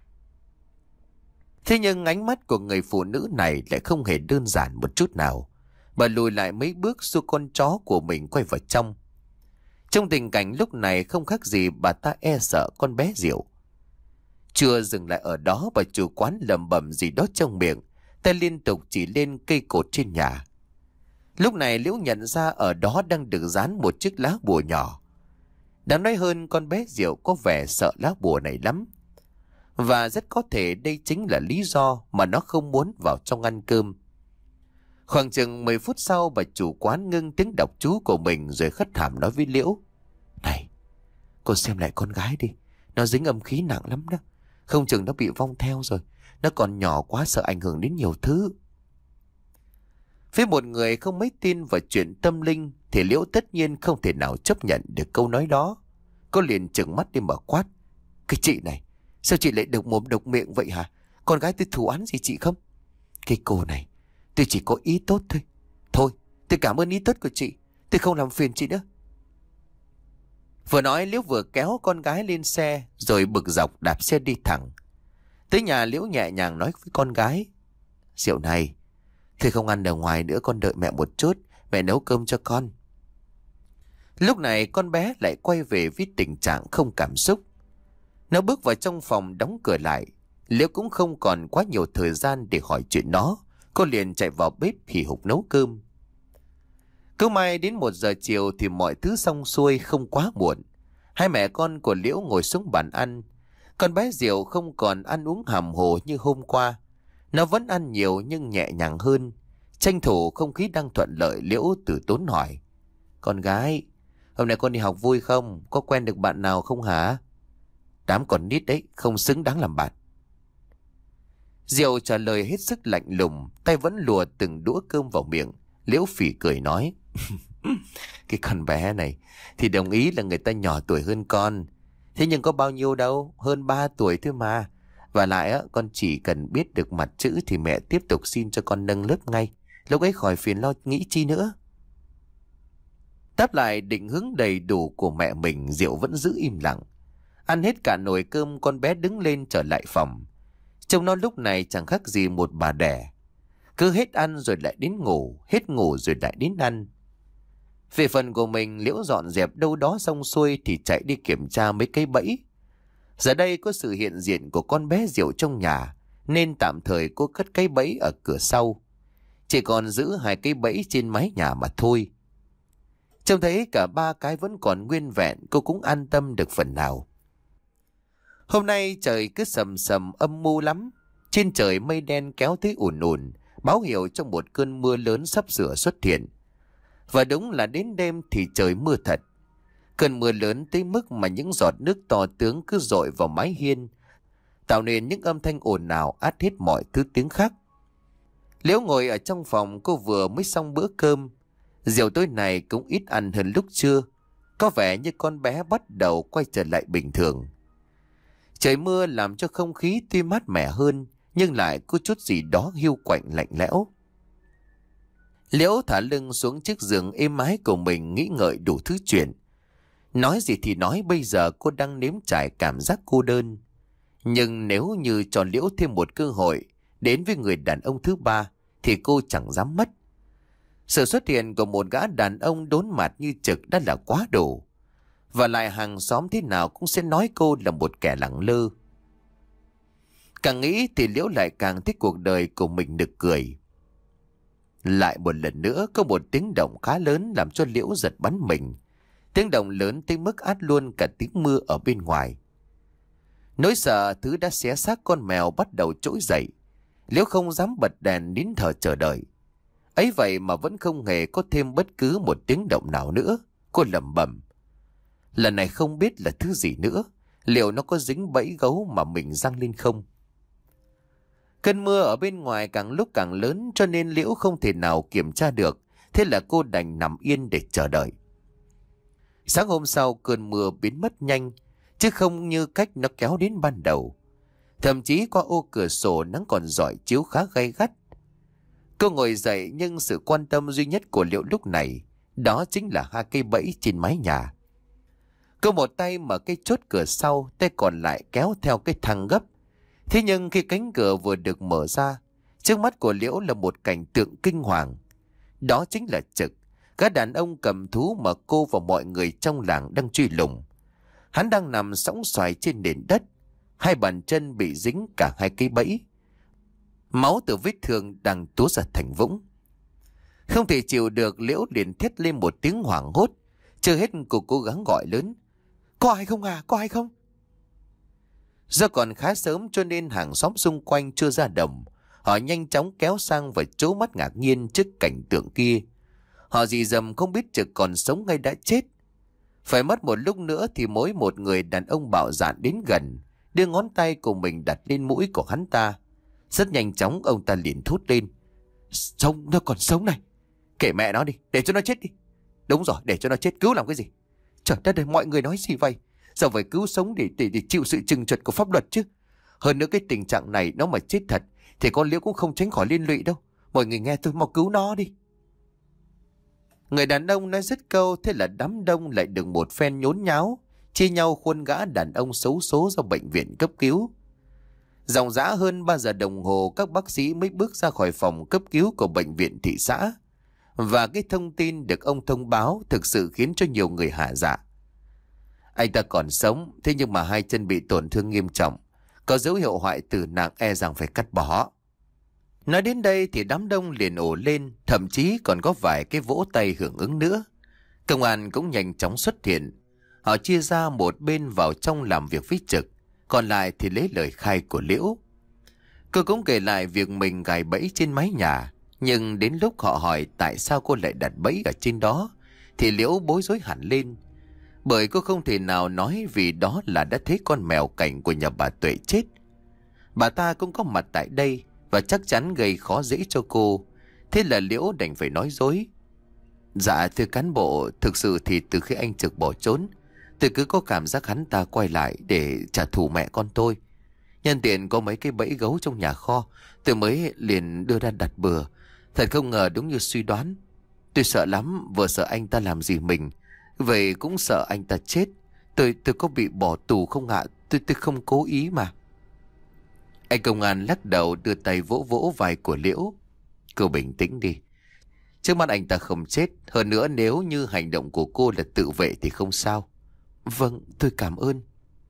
Thế nhưng ánh mắt của người phụ nữ này lại không hề đơn giản một chút nào. Bà lùi lại mấy bước xua con chó của mình quay vào trong. Trong tình cảnh lúc này không khác gì bà ta e sợ con bé Diệu. Chưa dừng lại ở đó, bà chủ quán lẩm bẩm gì đó trong miệng, tay liên tục chỉ lên cây cột trên nhà. Lúc này Liễu nhận ra ở đó đang được dán một chiếc lá bùa nhỏ. Đáng nói hơn, con bé Diệu có vẻ sợ lá bùa này lắm. Và rất có thể đây chính là lý do mà nó không muốn vào trong ăn cơm. Khoảng chừng mười phút sau, bà chủ quán ngưng tiếng đọc chú của mình rồi khất hàm nói với Liễu: "Này, cô xem lại con gái đi. Nó dính âm khí nặng lắm đó. Không chừng nó bị vong theo rồi. Nó còn nhỏ quá, sợ ảnh hưởng đến nhiều thứ." Với một người không mấy tin vào chuyện tâm linh thì Liễu tất nhiên không thể nào chấp nhận được câu nói đó. Cô liền trừng mắt đi mà quát: "Cái chị này, sao chị lại độc mồm độc miệng vậy hả? Con gái tôi thù oán gì chị không? Cái cô này, tôi chỉ có ý tốt thôi. Thôi, tôi cảm ơn ý tốt của chị. Tôi không làm phiền chị nữa." Vừa nói, Liễu vừa kéo con gái lên xe rồi bực dọc đạp xe đi thẳng. Tới nhà, Liễu nhẹ nhàng nói với con gái: "Diệu này, thôi không ăn ở ngoài nữa, con đợi mẹ một chút, mẹ nấu cơm cho con." Lúc này con bé lại quay về với tình trạng không cảm xúc. Nó bước vào trong phòng đóng cửa lại. Liễu cũng không còn quá nhiều thời gian để hỏi chuyện nó. Cô liền chạy vào bếp hì hục nấu cơm. Cứ may đến một giờ chiều thì mọi thứ xong xuôi, không quá muộn. Hai mẹ con của Liễu ngồi xuống bàn ăn. Con bé Diệu không còn ăn uống hàm hồ như hôm qua. Nó vẫn ăn nhiều nhưng nhẹ nhàng hơn. Tranh thủ không khí đang thuận lợi, Liễu từ tốn hỏi: "Con gái, hôm nay con đi học vui không? Có quen được bạn nào không hả?" "Đám còn nít đấy, không xứng đáng làm bạn." Diệu trả lời hết sức lạnh lùng, tay vẫn lùa từng đũa cơm vào miệng. Liễu phì cười nói: "Cái con bé này thì đồng ý là người ta nhỏ tuổi hơn con. Thế nhưng có bao nhiêu đâu, hơn ba tuổi thôi mà. Và lại á, con chỉ cần biết được mặt chữ thì mẹ tiếp tục xin cho con nâng lớp ngay. lúc ấy khỏi phiền lo nghĩ chi nữa. Đáp lại định hướng đầy đủ của mẹ mình, Diệu vẫn giữ im lặng. Ăn hết cả nồi cơm, con bé đứng lên trở lại phòng. Trông nó lúc này chẳng khác gì một bà đẻ. Cứ hết ăn rồi lại đến ngủ, hết ngủ rồi lại đến ăn. Về phần của mình, Liễu dọn dẹp đâu đó xong xuôi thì chạy đi kiểm tra mấy cái bẫy. Giờ đây có sự hiện diện của con bé Diệu trong nhà, nên tạm thời cô cất cái bẫy ở cửa sau. Chỉ còn giữ hai cái bẫy trên mái nhà mà thôi. Trông thấy cả ba cái vẫn còn nguyên vẹn, cô cũng an tâm được phần nào. Hôm nay trời cứ sầm sầm âm mưu lắm. Trên trời mây đen kéo tới ùn ùn, báo hiệu trong một cơn mưa lớn sắp sửa xuất hiện. Và đúng là đến đêm thì trời mưa thật. Cơn mưa lớn tới mức mà những giọt nước to tướng cứ dội vào mái hiên, tạo nên những âm thanh ồn ào át hết mọi thứ tiếng khác. Liễu ngồi ở trong phòng, cô vừa mới xong bữa cơm. Diệu tối này cũng ít ăn hơn lúc trưa, có vẻ như con bé bắt đầu quay trở lại bình thường. Trời mưa làm cho không khí tuy mát mẻ hơn, nhưng lại có chút gì đó hiu quạnh lạnh lẽo. Liễu thả lưng xuống chiếc giường êm ái của mình, nghĩ ngợi đủ thứ chuyện. Nói gì thì nói, bây giờ cô đang nếm trải cảm giác cô đơn. Nhưng nếu như cho Liễu thêm một cơ hội đến với người đàn ông thứ ba thì cô chẳng dám mất. Sự xuất hiện của một gã đàn ông đốn mặt như Trực đã là quá đủ. Và lại hàng xóm thế nào cũng sẽ nói cô là một kẻ lẳng lơ. Càng nghĩ thì Liễu lại càng thích cuộc đời của mình nực cười. Lại một lần nữa có một tiếng động khá lớn làm cho Liễu giật bắn mình. Tiếng động lớn tới mức át luôn cả tiếng mưa ở bên ngoài. Nỗi sợ thứ đã xé xác con mèo bắt đầu trỗi dậy. Liễu không dám bật đèn nín thở chờ đợi. Ấy vậy mà vẫn không hề có thêm bất cứ một tiếng động nào nữa. Cô lẩm bẩm. Lần này không biết là thứ gì nữa. Liệu nó có dính bẫy gấu mà mình giăng lên không? Cơn mưa ở bên ngoài càng lúc càng lớn, cho nên Liễu không thể nào kiểm tra được. Thế là cô đành nằm yên để chờ đợi. Sáng hôm sau cơn mưa biến mất nhanh, chứ không như cách nó kéo đến ban đầu. Thậm chí qua ô cửa sổ nắng còn rọi chiếu khá gay gắt. Cô ngồi dậy, nhưng sự quan tâm duy nhất của Liễu lúc này đó chính là hai cây bẫy trên mái nhà. Cô một tay mở cái chốt cửa sau, tay còn lại kéo theo cái thang gấp. Thế nhưng khi cánh cửa vừa được mở ra, trước mắt của Liễu là một cảnh tượng kinh hoàng. Đó chính là Trực, gã đàn ông cầm thú mà cô và mọi người trong làng đang truy lùng. Hắn đang nằm sõng xoài trên nền đất, hai bàn chân bị dính cả hai cây bẫy. Máu từ vết thương đang túa ra thành vũng. Không thể chịu được, Liễu liền thét lên một tiếng hoảng hốt. Chưa hết cô cố gắng gọi lớn. Có ai không à? Có ai không? Do còn khá sớm cho nên hàng xóm xung quanh chưa ra đồng. Họ nhanh chóng kéo sang và trố mắt ngạc nhiên trước cảnh tượng kia. Họ rì rầm không biết Trực còn sống hay đã chết. Phải mất một lúc nữa thì mỗi một người đàn ông bạo dạn đến gần, đưa ngón tay của mình đặt lên mũi của hắn ta. Rất nhanh chóng ông ta liền thốt lên. Sống, nó còn sống này. Kể mẹ nó đi, để cho nó chết đi. Đúng rồi, để cho nó chết, cứu làm cái gì? Trời đất ơi, mọi người nói gì vậy? Giờ phải cứu sống để, để, để chịu sự trừng trật của pháp luật chứ. Hơn nữa cái tình trạng này nó mà chết thật thì con Liễu cũng không tránh khỏi liên lụy đâu. Mọi người nghe tôi, mau cứu nó đi. Người đàn ông nói dứt câu, thế là đám đông lại được một phen nhốn nháo, chia nhau khuôn gã đàn ông xấu số ra bệnh viện cấp cứu. Dòng dã hơn ba giờ đồng hồ, các bác sĩ mới bước ra khỏi phòng cấp cứu của bệnh viện thị xã. Và cái thông tin được ông thông báo thực sự khiến cho nhiều người hả dạ. Anh ta còn sống, thế nhưng mà hai chân bị tổn thương nghiêm trọng, có dấu hiệu hoại tử nặng, e rằng phải cắt bỏ. Nói đến đây thì đám đông liền ồ lên, thậm chí còn có vài cái vỗ tay hưởng ứng nữa. Công an cũng nhanh chóng xuất hiện. Họ chia ra một bên vào trong làm việc với Trực, còn lại thì lấy lời khai của Liễu. Cô cũng kể lại việc mình gài bẫy trên mái nhà, nhưng đến lúc họ hỏi tại sao cô lại đặt bẫy ở trên đó thì Liễu bối rối hẳn lên. Bởi cô không thể nào nói vì đó là đã thấy con mèo cảnh của nhà bà Tuệ chết. Bà ta cũng có mặt tại đây và chắc chắn gây khó dễ cho cô. Thế là Liễu đành phải nói dối. Dạ thưa cán bộ, thực sự thì từ khi anh Trực bỏ trốn, tôi cứ có cảm giác hắn ta quay lại để trả thù mẹ con tôi. Nhân tiện có mấy cái bẫy gấu trong nhà kho, tôi mới liền đưa ra đặt bừa. Thật không ngờ đúng như suy đoán. Tôi sợ lắm, vừa sợ anh ta làm gì mình, vậy cũng sợ anh ta chết. Tôi tôi có bị bỏ tù không ạ? Tôi tôi không cố ý mà. Anh công an lắc đầu đưa tay vỗ vỗ vai của Liễu. Cô bình tĩnh đi. Trước mắt anh ta không chết. Hơn nữa nếu như hành động của cô là tự vệ thì không sao. Vâng, tôi cảm ơn.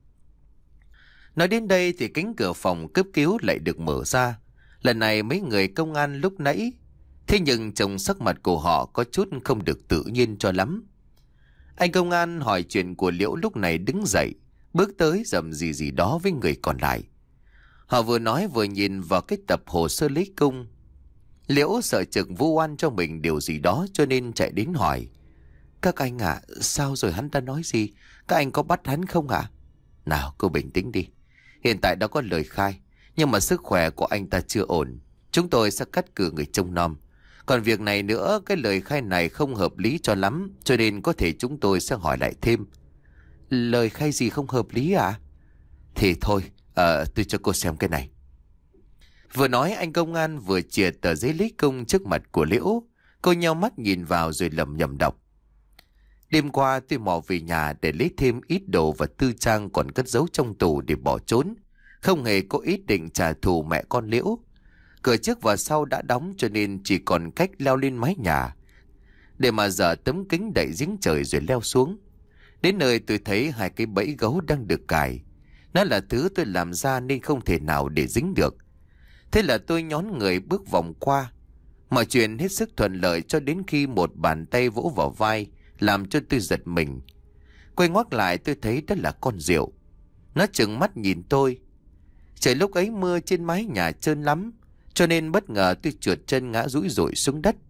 Nói đến đây thì cánh cửa phòng cấp cứu lại được mở ra. Lần này mấy người công an lúc nãy, thế nhưng trông sắc mặt của họ có chút không được tự nhiên cho lắm. Anh công an hỏi chuyện của Liễu lúc này đứng dậy, bước tới rầm gì gì đó với người còn lại. Họ vừa nói vừa nhìn vào cái tập hồ sơ lấy cung. Liễu sợ trực vu oan cho mình điều gì đó cho nên chạy đến hỏi. Các anh ạ, à, sao rồi, hắn ta nói gì? Các anh có bắt hắn không ạ? À? Nào, cô bình tĩnh đi. Hiện tại đã có lời khai, nhưng mà sức khỏe của anh ta chưa ổn. Chúng tôi sẽ cắt cử người trông nom. Còn việc này nữa, cái lời khai này không hợp lý cho lắm, cho nên có thể chúng tôi sẽ hỏi lại thêm. Lời khai gì không hợp lý à? Thì thôi, à, tôi cho cô xem cái này. Vừa nói anh công an vừa chìa tờ giấy lý công trước mặt của Liễu. Cô nheo mắt nhìn vào rồi lẩm nhẩm đọc. Đêm qua tôi mò về nhà để lấy thêm ít đồ và tư trang còn cất giấu trong tủ để bỏ trốn. Không hề có ý định trả thù mẹ con Liễu. Cửa trước và sau đã đóng cho nên chỉ còn cách leo lên mái nhà để mà dở tấm kính đậy giếng trời rồi leo xuống. Đến nơi tôi thấy hai cái bẫy gấu đang được cài. Nó là thứ tôi làm ra nên không thể nào để dính được. Thế là tôi nhón người bước vòng qua. Mọi chuyện hết sức thuận lợi cho đến khi một bàn tay vỗ vào vai làm cho tôi giật mình. Quay ngoắt lại tôi thấy đó là con Diệu. Nó trừng mắt nhìn tôi. Trời lúc ấy mưa trên mái nhà trơn lắm, cho nên bất ngờ tôi trượt chân ngã rũi rụi xuống đất.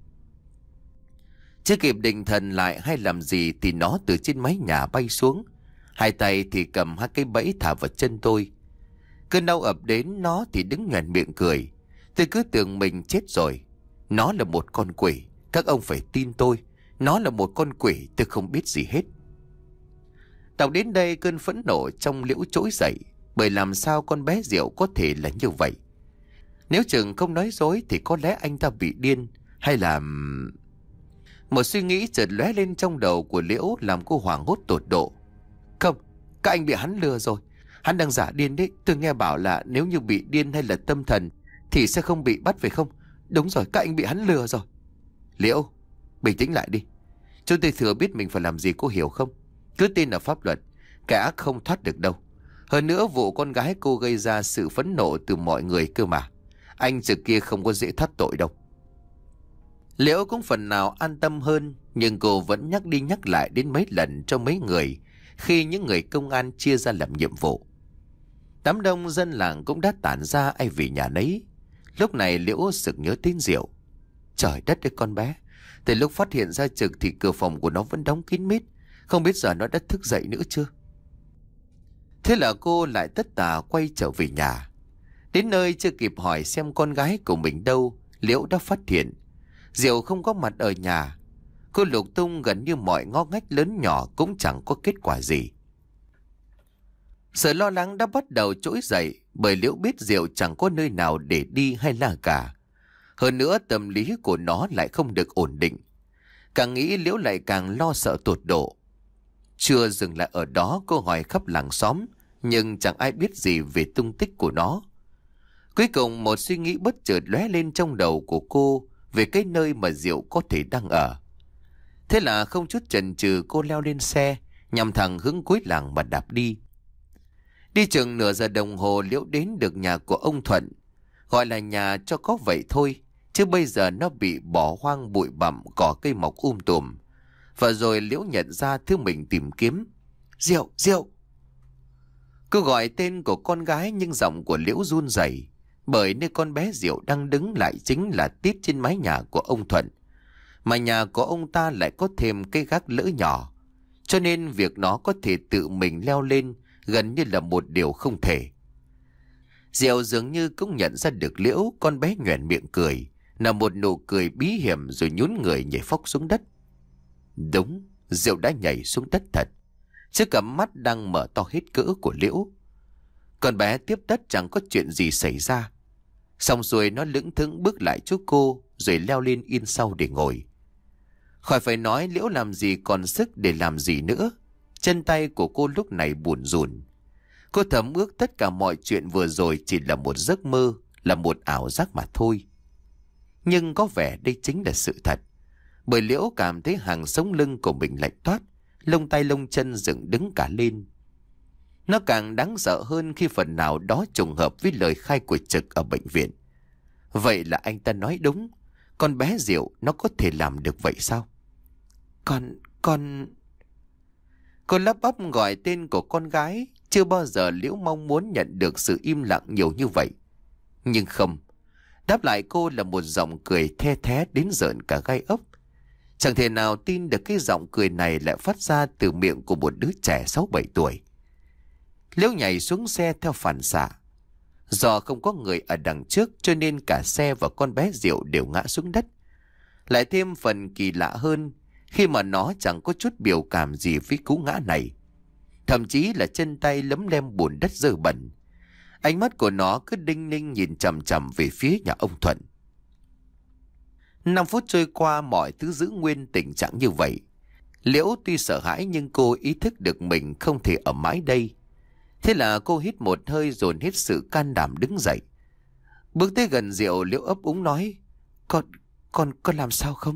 Chưa kịp định thần lại hay làm gì thì nó từ trên mái nhà bay xuống. Hai tay thì cầm hai cái bẫy thả vào chân tôi. Cơn đau ập đến nó thì đứng nhoẻn miệng cười. Tôi cứ tưởng mình chết rồi. Nó là một con quỷ. Các ông phải tin tôi. Nó là một con quỷ, tôi không biết gì hết. Đọc đến đây cơn phẫn nộ trong Liễu trỗi dậy. Bởi làm sao con bé Diệu có thể là như vậy? Nếu chừng không nói dối thì có lẽ anh ta bị điên. Hay là... Một suy nghĩ chợt lóe lên trong đầu của Liễu làm cô hoảng hốt tột độ. Không, các anh bị hắn lừa rồi. Hắn đang giả điên đấy. Tôi nghe bảo là nếu như bị điên hay là tâm thần thì sẽ không bị bắt phải không? Đúng rồi, các anh bị hắn lừa rồi. Liễu, bình tĩnh lại đi. Chúng tôi thừa biết mình phải làm gì, cô hiểu không? Cứ tin ở pháp luật, kẻ ác không thoát được đâu. Hơn nữa vụ con gái cô gây ra sự phẫn nộ từ mọi người cơ mà. Anh trực kia không có dễ thoát tội đâu. Liễu cũng phần nào an tâm hơn, nhưng cô vẫn nhắc đi nhắc lại đến mấy lần cho mấy người khi những người công an chia ra làm nhiệm vụ. Đám đông dân làng cũng đã tản ra ai vì nhà nấy. Lúc này Liễu sực nhớ đến Diệu. Trời đất ơi con bé, từ lúc phát hiện ra trực thì cửa phòng của nó vẫn đóng kín mít. Không biết giờ nó đã thức dậy nữa chưa? Thế là cô lại tất tả quay trở về nhà. Đến nơi chưa kịp hỏi xem con gái của mình đâu, Liễu đã phát hiện Diệu không có mặt ở nhà. Cô lục tung gần như mọi ngóc ngách lớn nhỏ cũng chẳng có kết quả gì. Sự lo lắng đã bắt đầu trỗi dậy bởi Liễu biết Diệu chẳng có nơi nào để đi hay là cả. Hơn nữa tâm lý của nó lại không được ổn định. Càng nghĩ Liễu lại càng lo sợ tột độ. Chưa dừng lại ở đó, cô hỏi khắp làng xóm, nhưng chẳng ai biết gì về tung tích của nó. Cuối cùng một suy nghĩ bất chợt lóe lên trong đầu của cô về cái nơi mà Diệu có thể đang ở. Thế là không chút chần chừ cô leo lên xe, nhằm thẳng hướng cuối làng mà đạp đi. Đi chừng nửa giờ đồng hồ Liễu đến được nhà của ông Thuận. Gọi là nhà cho có vậy thôi, chứ bây giờ nó bị bỏ hoang bụi bặm, cỏ cây mọc um tùm. Và rồi Liễu nhận ra thứ mình tìm kiếm. Diệu, Diệu. Cô gọi tên của con gái nhưng giọng của Liễu run rẩy, bởi nơi con bé Diệu đang đứng lại chính là tít trên mái nhà của ông Thuận. Mà nhà của ông ta lại có thêm cái gác lỡ nhỏ, cho nên việc nó có thể tự mình leo lên gần như là một điều không thể. Diệu dường như cũng nhận ra được Liễu, con bé nhoẻn miệng cười, là một nụ cười bí hiểm rồi nhún người nhảy phóc xuống đất. Đúng, Diệu đã nhảy xuống đất thật, chứ cặp mắt đang mở to hết cỡ của Liễu. Con bé tiếp đất chẳng có chuyện gì xảy ra. Xong rồi nó lững thững bước lại chỗ cô, rồi leo lên yên sau để ngồi. Khỏi phải nói Liễu làm gì còn sức để làm gì nữa. Chân tay của cô lúc này buồn rùn. Cô thầm ước tất cả mọi chuyện vừa rồi chỉ là một giấc mơ, là một ảo giác mà thôi. Nhưng có vẻ đây chính là sự thật. Bởi Liễu cảm thấy hàng sống lưng của mình lạnh toát, lông tay lông chân dựng đứng cả lên. Nó càng đáng sợ hơn khi phần nào đó trùng hợp với lời khai của Trực ở bệnh viện. Vậy là anh ta nói đúng, con bé Diệu nó có thể làm được vậy sao? Con, con... Cô lắp bắp gọi tên của con gái. Chưa bao giờ Liễu mong muốn nhận được sự im lặng nhiều như vậy. Nhưng không. Đáp lại cô là một giọng cười the thé đến rợn cả gai ốc. Chẳng thể nào tin được cái giọng cười này lại phát ra từ miệng của một đứa trẻ sáu bảy tuổi. Liễu nhảy xuống xe theo phản xạ. Do không có người ở đằng trước cho nên cả xe và con bé Diệu đều ngã xuống đất. Lại thêm phần kỳ lạ hơn khi mà nó chẳng có chút biểu cảm gì với cú ngã này. Thậm chí là chân tay lấm lem bùn đất dơ bẩn. Ánh mắt của nó cứ đinh ninh nhìn chằm chằm về phía nhà ông Thuận. Năm phút trôi qua mọi thứ giữ nguyên tình trạng như vậy. Liễu tuy sợ hãi nhưng cô ý thức được mình không thể ở mãi đây. Thế là cô hít một hơi dồn hết sự can đảm đứng dậy. Bước tới gần Diệu, Liễu ấp úng nói: Con, con, con làm sao không?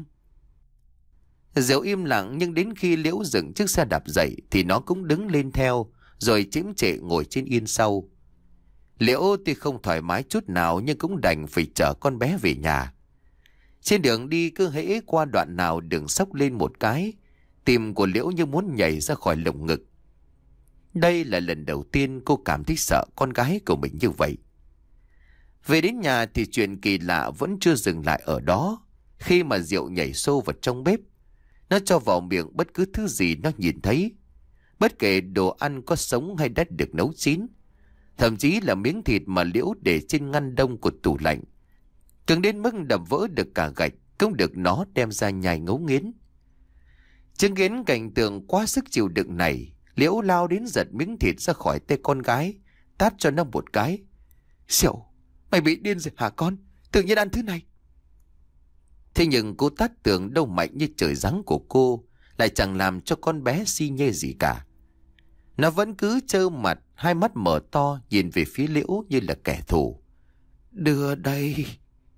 Diệu im lặng, nhưng đến khi Liễu dừng chiếc xe đạp dậy thì nó cũng đứng lên theo, rồi chễm chệ ngồi trên yên sau. Liễu tuy không thoải mái chút nào nhưng cũng đành phải chở con bé về nhà. Trên đường đi cứ hễ qua đoạn nào đường sốc lên một cái, tim của Liễu như muốn nhảy ra khỏi lồng ngực. Đây là lần đầu tiên cô cảm thấy sợ con gái của mình như vậy. Về đến nhà thì chuyện kỳ lạ vẫn chưa dừng lại ở đó. Khi mà Diệu nhảy xô vào trong bếp, nó cho vào miệng bất cứ thứ gì nó nhìn thấy. Bất kể đồ ăn có sống hay đã được nấu chín. Thậm chí là miếng thịt mà Liễu để trên ngăn đông của tủ lạnh, cứng đến mức đập vỡ được cả gạch, cũng được nó đem ra nhai ngấu nghiến. Chứng kiến cảnh tượng quá sức chịu đựng này, Liễu lao đến giật miếng thịt ra khỏi tay con gái, tát cho nó một cái. Diệu, mày bị điên rồi hả con? Tự nhiên ăn thứ này. Thế nhưng cô tát tưởng đâu mạnh như trời giáng của cô lại chẳng làm cho con bé si nhê gì cả. Nó vẫn cứ trơ mặt, hai mắt mở to nhìn về phía Liễu như là kẻ thù. Đưa đây.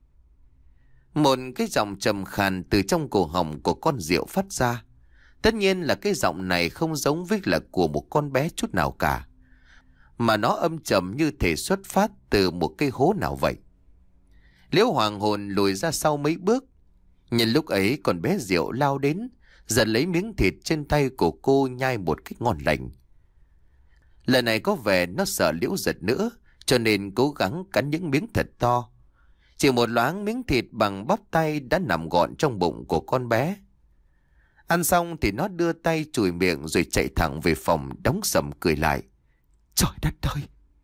Một cái giọng trầm khàn từ trong cổ họng của con Diệu phát ra. Tất nhiên là cái giọng này không giống với là của một con bé chút nào cả, mà nó âm trầm như thể xuất phát từ một cái hố nào vậy. Liễu hoàng hồn lùi ra sau mấy bước. Nhân lúc ấy con bé Diệu lao đến, giật lấy miếng thịt trên tay của cô nhai một cách ngon lành. Lần này có vẻ nó sợ Liễu giật nữa, cho nên cố gắng cắn những miếng thật to. Chỉ một loáng miếng thịt bằng bắp tay đã nằm gọn trong bụng của con bé. Ăn xong thì nó đưa tay chùi miệng rồi chạy thẳng về phòng đóng sầm cười lại. Trời đất ơi!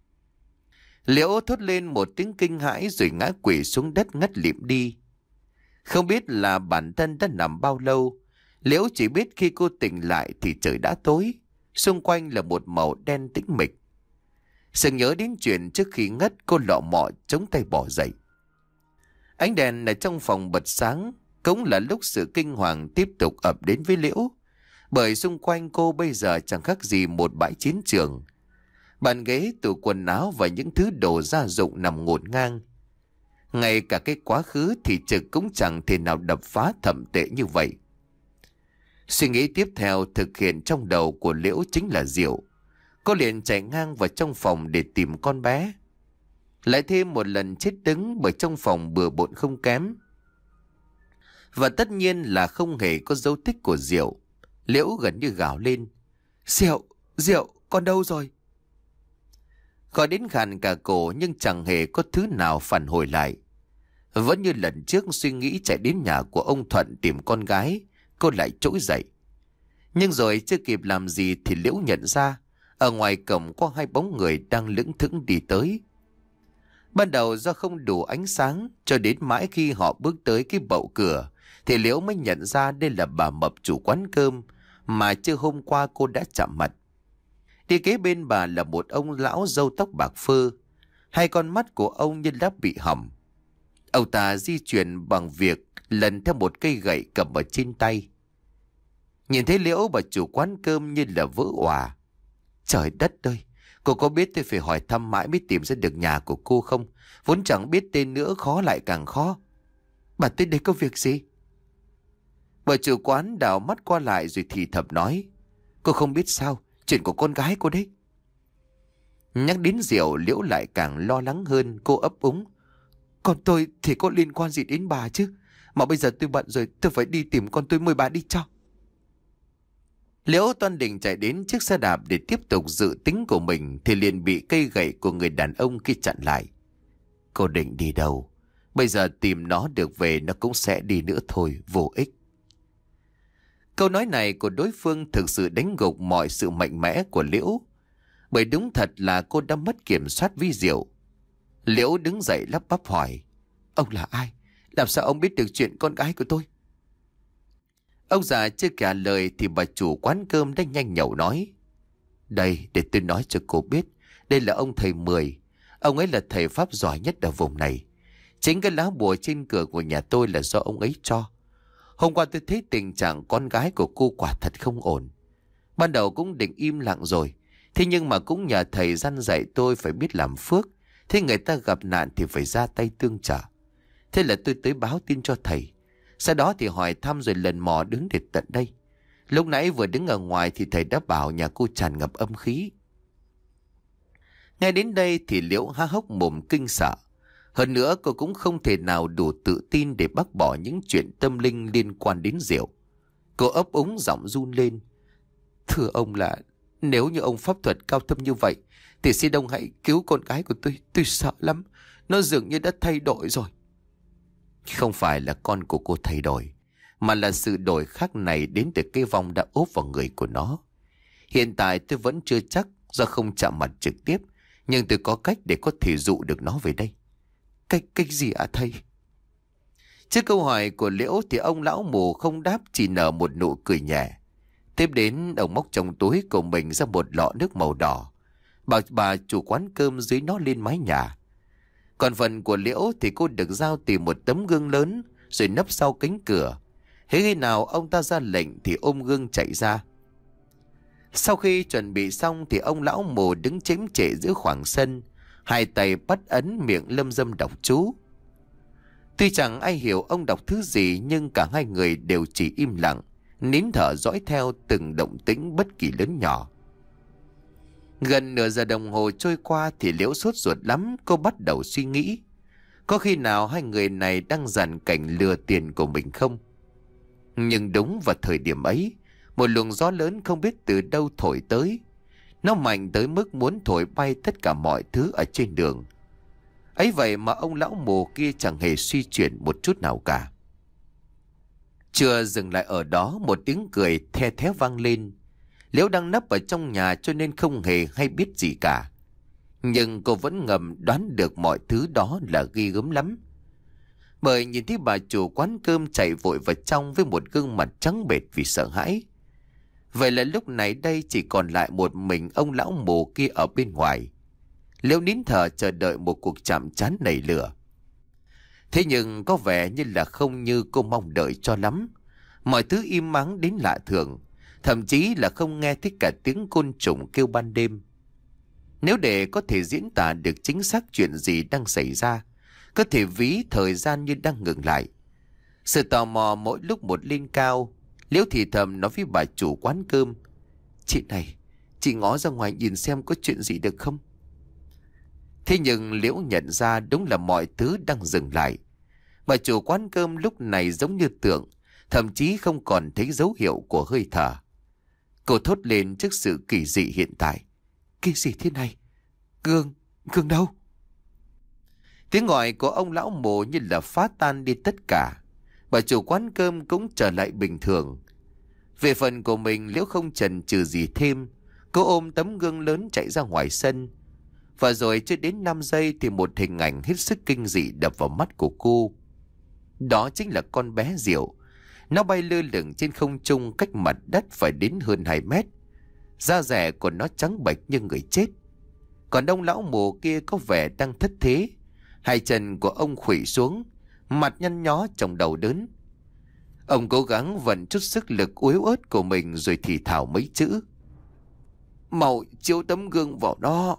Liễu thốt lên một tiếng kinh hãi rồi ngã quỵ xuống đất ngất lịm đi. Không biết là bản thân đã nằm bao lâu, Liễu chỉ biết khi cô tỉnh lại thì trời đã tối, xung quanh là một màu đen tĩnh mịch. Sừng nhớ đến chuyện trước khi ngất, cô lọ mọ chống tay bỏ dậy. Ánh đèn ở trong phòng bật sáng, cũng là lúc sự kinh hoàng tiếp tục ập đến với Liễu, bởi xung quanh cô bây giờ chẳng khác gì một bãi chiến trường. Bàn ghế, tủ quần áo và những thứ đồ gia dụng nằm ngổn ngang. Ngay cả cái quá khứ thì Trực cũng chẳng thể nào đập phá thậm tệ như vậy. Suy nghĩ tiếp theo thực hiện trong đầu của Liễu chính là Diệu. Cô liền chạy ngang vào trong phòng để tìm con bé. Lại thêm một lần chết đứng bởi trong phòng bừa bộn không kém. Và tất nhiên là không hề có dấu tích của Diệu. Liễu gần như gào lên. Diệu, Diệu, con đâu rồi? Gọi đến khàn cả cổ nhưng chẳng hề có thứ nào phản hồi lại. Vẫn như lần trước suy nghĩ chạy đến nhà của ông Thuận tìm con gái, cô lại trỗi dậy. Nhưng rồi chưa kịp làm gì thì Liễu nhận ra ở ngoài cổng có hai bóng người đang lững thững đi tới. Ban đầu do không đủ ánh sáng, cho đến mãi khi họ bước tới cái bậu cửa thì Liễu mới nhận ra đây là bà Mập, chủ quán cơm mà chưa hôm qua cô đã chạm mặt. Đi kế bên bà là một ông lão râu tóc bạc phơ. Hai con mắt của ông như đã bị hỏng. Ông ta di chuyển bằng việc lần theo một cây gậy cầm ở trên tay. Nhìn thấy Liễu, bà chủ quán cơm như là vỡ òa. Trời đất ơi, cô có biết tôi phải hỏi thăm mãi mới tìm ra được nhà của cô không? Vốn chẳng biết tên nữa, khó lại càng khó. Bà tới đây có việc gì? Bà chủ quán đảo mắt qua lại rồi thì thầm nói. Cô không biết sao, chuyện của con gái cô đấy. Nhắc đến Diệu, Liễu lại càng lo lắng hơn. Cô ấp úng. Còn tôi thì có liên quan gì đến bà chứ? Mà bây giờ tôi bận rồi, tôi phải đi tìm con tôi, mời bà đi cho. Liễu toan định chạy đến chiếc xe đạp để tiếp tục dự tính của mình thì liền bị cây gậy của người đàn ông kia chặn lại. Cô định đi đâu? Bây giờ tìm nó được về nó cũng sẽ đi nữa thôi, vô ích. Câu nói này của đối phương thực sự đánh gục mọi sự mạnh mẽ của Liễu. Bởi đúng thật là cô đã mất kiểm soát với Diệu. Liễu đứng dậy lắp bắp hỏi. Ông là ai? Làm sao ông biết được chuyện con gái của tôi? Ông già chưa trả lời thì bà chủ quán cơm đã nhanh nhẩu nói. Đây, để tôi nói cho cô biết. Đây là ông thầy Mười. Ông ấy là thầy pháp giỏi nhất ở vùng này. Chính cái lá bùa trên cửa của nhà tôi là do ông ấy cho. Hôm qua tôi thấy tình trạng con gái của cô quả thật không ổn. Ban đầu cũng định im lặng rồi. Thế nhưng mà cũng nhờ thầy răn dạy tôi phải biết làm phước. Thế người ta gặp nạn thì phải ra tay tương trợ. Thế là tôi tới báo tin cho thầy. Sau đó thì hỏi thăm rồi lần mò đứng đến tận đây. Lúc nãy vừa đứng ở ngoài thì thầy đã bảo nhà cô tràn ngập âm khí. Nghe đến đây thì Liễu há hốc mồm kinh sợ. Hơn nữa cô cũng không thể nào đủ tự tin để bác bỏ những chuyện tâm linh liên quan đến Diệu. Cô ấp úng giọng run lên. Thưa ông là nếu như ông pháp thuật cao thâm như vậy thì xin ông hãy cứu con gái của tôi. Tôi sợ lắm. Nó dường như đã thay đổi rồi. Không phải là con của cô thay đổi, mà là sự đổi khác này đến từ cái vong đã ốp vào người của nó. Hiện tại tôi vẫn chưa chắc do không chạm mặt trực tiếp, nhưng tôi có cách để có thể dụ được nó về đây. Cách cách gì ạ thầy? Trước câu hỏi của Liễu thì ông lão mù không đáp, chỉ nở một nụ cười nhẹ. Tiếp đến ông móc trong túi của mình ra một lọ nước màu đỏ, bảo bà chủ quán cơm dưới nó lên mái nhà. Còn phần của Liễu thì cô được giao tìm một tấm gương lớn rồi nấp sau cánh cửa. Thế khi nào ông ta ra lệnh thì ôm gương chạy ra. Sau khi chuẩn bị xong thì ông lão mù đứng chém trệ giữa khoảng sân, hai tay bắt ấn miệng lâm dâm đọc chú. Tuy chẳng ai hiểu ông đọc thứ gì, nhưng cả hai người đều chỉ im lặng, nín thở dõi theo từng động tĩnh bất kỳ lớn nhỏ. Gần nửa giờ đồng hồ trôi qua thì Liễu sốt ruột lắm. Cô bắt đầu suy nghĩ, có khi nào hai người này đang dàn cảnh lừa tiền của mình không? Nhưng đúng vào thời điểm ấy, một luồng gió lớn không biết từ đâu thổi tới. Nó mạnh tới mức muốn thổi bay tất cả mọi thứ ở trên đường. Ấy vậy mà ông lão mù kia chẳng hề suy chuyển một chút nào cả. Chưa dừng lại ở đó, một tiếng cười the thé vang lên. Liễu đang nấp ở trong nhà cho nên không hề hay biết gì cả. Nhưng cô vẫn ngầm đoán được mọi thứ đó là ghê gớm lắm. Bởi nhìn thấy bà chủ quán cơm chạy vội vào trong với một gương mặt trắng bệch vì sợ hãi. Vậy là lúc này đây chỉ còn lại một mình ông lão mù kia ở bên ngoài. Liễu nín thở chờ đợi một cuộc chạm trán nảy lửa. Thế nhưng có vẻ như là không như cô mong đợi cho lắm. Mọi thứ im ắng đến lạ thường. Thậm chí là không nghe thấy cả tiếng côn trùng kêu ban đêm. Nếu để có thể diễn tả được chính xác chuyện gì đang xảy ra, có thể ví thời gian như đang ngừng lại. Sự tò mò mỗi lúc một lên cao. Liễu thì thầm nói với bà chủ quán cơm. Chị này, chị ngó ra ngoài nhìn xem có chuyện gì được không? Thế nhưng Liễu nhận ra đúng là mọi thứ đang dừng lại. Bà chủ quán cơm lúc này giống như tượng, thậm chí không còn thấy dấu hiệu của hơi thở. Cô thốt lên trước sự kỳ dị hiện tại. Cái gì thế này? Gương, gương đâu? Tiếng gọi của ông lão mù như là phá tan đi tất cả. Bà chủ quán cơm cũng trở lại bình thường. Về phần của mình, Liễu không chần chừ gì thêm. Cô ôm tấm gương lớn chạy ra ngoài sân. Và rồi chưa đến năm giây thì một hình ảnh hết sức kinh dị đập vào mắt của cô. Đó chính là con bé Diệu. Nó bay lơ lửng trên không trung cách mặt đất phải đến hơn hai mét. Da dẻ của nó trắng bệch như người chết. Còn ông lão mù kia có vẻ đang thất thế. Hai chân của ông khuỵu xuống. mặt nhăn nhó trông đầu đớn. Ông cố gắng vận chút sức lực yếu ớt của mình rồi thì thào mấy chữ: "Mau chiếu tấm gương vào đó."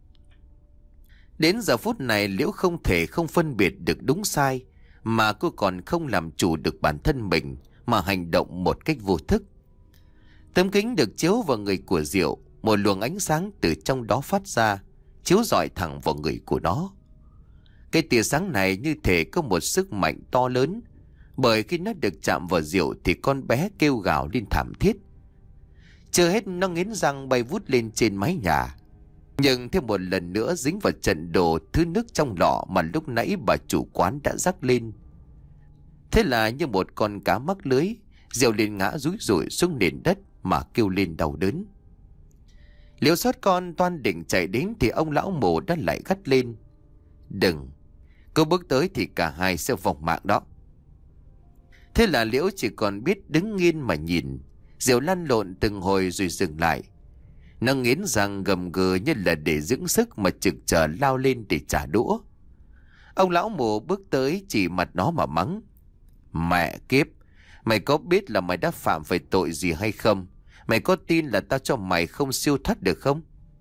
Đến giờ phút này Liễu không thể không phân biệt được đúng sai, mà cô còn không làm chủ được bản thân mình mà hành động một cách vô thức. Tấm kính được chiếu vào người của Diệu, một luồng ánh sáng từ trong đó phát ra, chiếu rọi thẳng vào người của nó. Cái tia sáng này như thể có một sức mạnh to lớn, bởi khi nó được chạm vào Diệu thì con bé kêu gào lên thảm thiết. Chưa hết, nó nghiến răng bay vút lên trên mái nhà, nhưng thêm một lần nữa dính vào trận đồ thứ nước trong lọ mà lúc nãy bà chủ quán đã rắc lên. Thế là như một con cá mắc lưới, Diệu liền ngã rúi rủi xuống nền đất mà kêu lên đau đớn. Liễu sót con toan định chạy đến thì ông lão mù đã lại gắt lên: "Đừng, cứ bước tới thì cả hai sẽ vong mạng đó." Thế là Liễu chỉ còn biết đứng nghiêng mà nhìn. Diệu lăn lộn từng hồi rồi dừng lại. Nó nghiến răng gầm gừ như là để dưỡng sức mà trực chờ lao lên để trả đũa. Ông lão mù bước tới chỉ mặt nó mà mắng: "Mẹ kiếp, mày có biết là mày đã phạm phải tội gì hay không? Mày có tin là tao cho mày không siêu thoát được không?"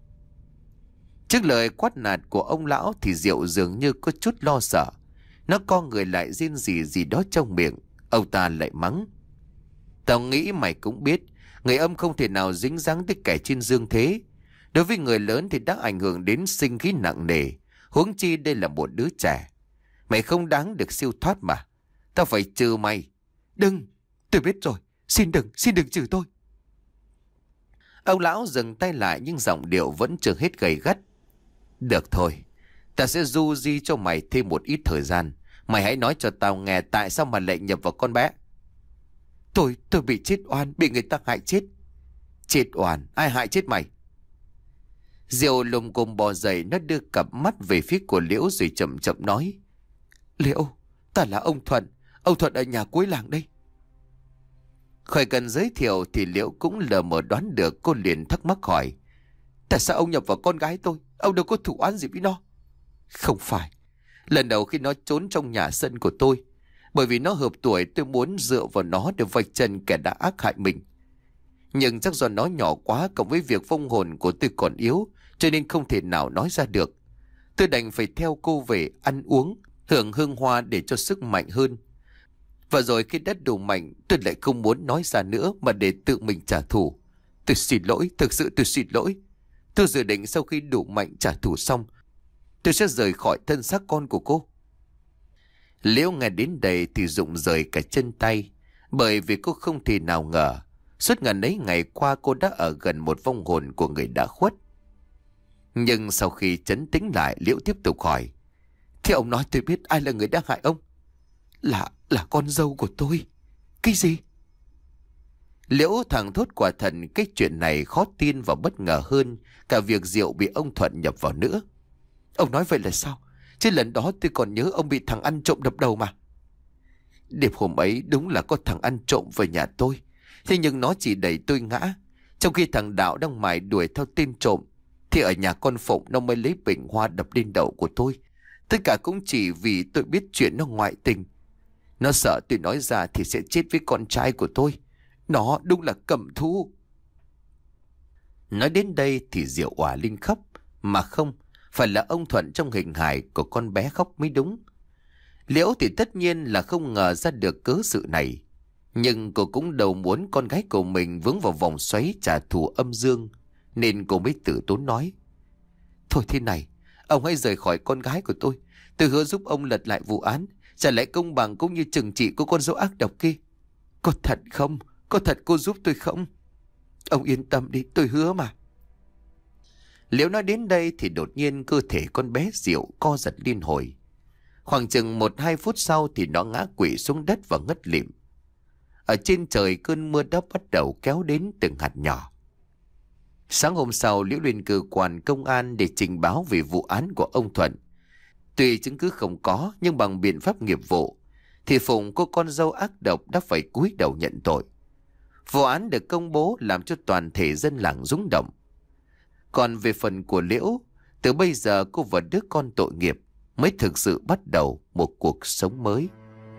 Trước lời quát nạt của ông lão thì Diệu dường như có chút lo sợ. Nó co người lại rên rỉ gì đó trong miệng. Ông ta lại mắng: "Tao nghĩ mày cũng biết, người âm không thể nào dính dáng tới kẻ trên dương thế. Đối với người lớn thì đã ảnh hưởng đến sinh khí nặng nề, huống chi đây là một đứa trẻ. Mày không đáng được siêu thoát mà. Tao phải trừ mày." "Đừng, tôi biết rồi, xin đừng, xin đừng trừ tôi." Ông lão dừng tay lại nhưng giọng điệu vẫn chưa hết gay gắt: "Được thôi, ta sẽ du di cho mày thêm một ít thời gian. Mày hãy nói cho tao nghe tại sao mà lại nhập vào con bé." Tôi, tôi bị chết oan, bị người ta hại chết." "Chết oan? Ai hại chết mày?" Diệu lùm cùm bò dậy, nó đưa cặp mắt về phía của Liễu rồi chậm chậm nói: "Liễu, ta là ông Thuận, ông Thuận ở nhà cuối làng đây." Khỏi cần giới thiệu thì Liễu cũng lờ mờ đoán được. Cô liền thắc mắc hỏi: "Tại sao ông nhập vào con gái tôi? Ông đâu có thủ oán gì với nó." "Không phải. Lần đầu khi nó trốn trong nhà sân của tôi, bởi vì nó hợp tuổi, tôi muốn dựa vào nó để vạch trần kẻ đã ác hại mình. Nhưng chắc do nó nhỏ quá, cộng với việc vong hồn của tôi còn yếu, cho nên không thể nào nói ra được. Tôi đành phải theo cô về ăn uống, hưởng hương hoa để cho sức mạnh hơn. Và rồi khi đã đủ mạnh, tôi lại không muốn nói ra nữa mà để tự mình trả thù. Tôi xin lỗi, thực sự tôi xin lỗi. Tôi dự định sau khi đủ mạnh trả thù xong, tôi sẽ rời khỏi thân xác con của cô." Liễu nghe đến đây thì rụng rời cả chân tay, bởi vì cô không thể nào ngờ suốt ngần ấy ngày qua cô đã ở gần một vong hồn của người đã khuất. Nhưng sau khi trấn tĩnh lại, Liễu tiếp tục hỏi: "Thế ông nói tôi biết ai là người đã hại ông?" Là, là con dâu của tôi." "Cái gì?" Liễu thẳng thốt quả thần cái chuyện này khó tin và bất ngờ hơn cả việc Diệu bị ông Thuận nhập vào nữa. "Ông nói vậy là sao? Chứ lần đó tôi còn nhớ ông bị thằng ăn trộm đập đầu mà." "Đêm hôm ấy đúng là có thằng ăn trộm về nhà tôi. Thế nhưng nó chỉ đẩy tôi ngã. Trong khi thằng Đạo đang mải đuổi theo tên trộm, thì ở nhà con Phụng nó mới lấy bình hoa đập lên đầu của tôi. Tất cả cũng chỉ vì tôi biết chuyện nó ngoại tình. Nó sợ tôi nói ra thì sẽ chết với con trai của tôi. Nó đúng là cầm thú." Nói đến đây thì Diệu òa lên khóc. Mà không, phải là ông Thuận trong hình hài của con bé khóc mới đúng. Liễu thì tất nhiên là không ngờ ra được cớ sự này. Nhưng cô cũng đâu muốn con gái của mình vướng vào vòng xoáy trả thù âm dương, nên cô mới tự tốn nói: "Thôi thế này, ông hãy rời khỏi con gái của tôi. Tôi hứa giúp ông lật lại vụ án, trả lại công bằng cũng như trừng trị của con dâu ác độc kia." "Có thật không? Có thật cô giúp tôi không?" "Ông yên tâm đi, tôi hứa mà." Liễu nói đến đây thì đột nhiên cơ thể con bé Diệu co giật liên hồi. Khoảng chừng một hai phút sau thì nó ngã quỵ xuống đất và ngất lịm. Ở trên trời cơn mưa đã bắt đầu kéo đến từng hạt nhỏ. Sáng hôm sau, Liễu lên cơ quan công an để trình báo về vụ án của ông Thuận. Tuy chứng cứ không có, nhưng bằng biện pháp nghiệp vụ thì Phụng, cô con dâu ác độc, đã phải cúi đầu nhận tội. Vụ án được công bố làm cho toàn thể dân làng rúng động. Còn về phần của Liễu, từ bây giờ cô và đứa con tội nghiệp mới thực sự bắt đầu một cuộc sống mới.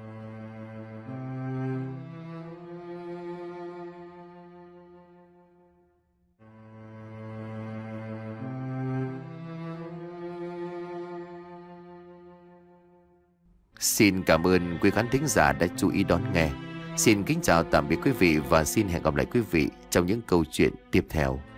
Xin cảm ơn quý khán thính giả đã chú ý đón nghe. Xin kính chào tạm biệt quý vị và xin hẹn gặp lại quý vị trong những câu chuyện tiếp theo.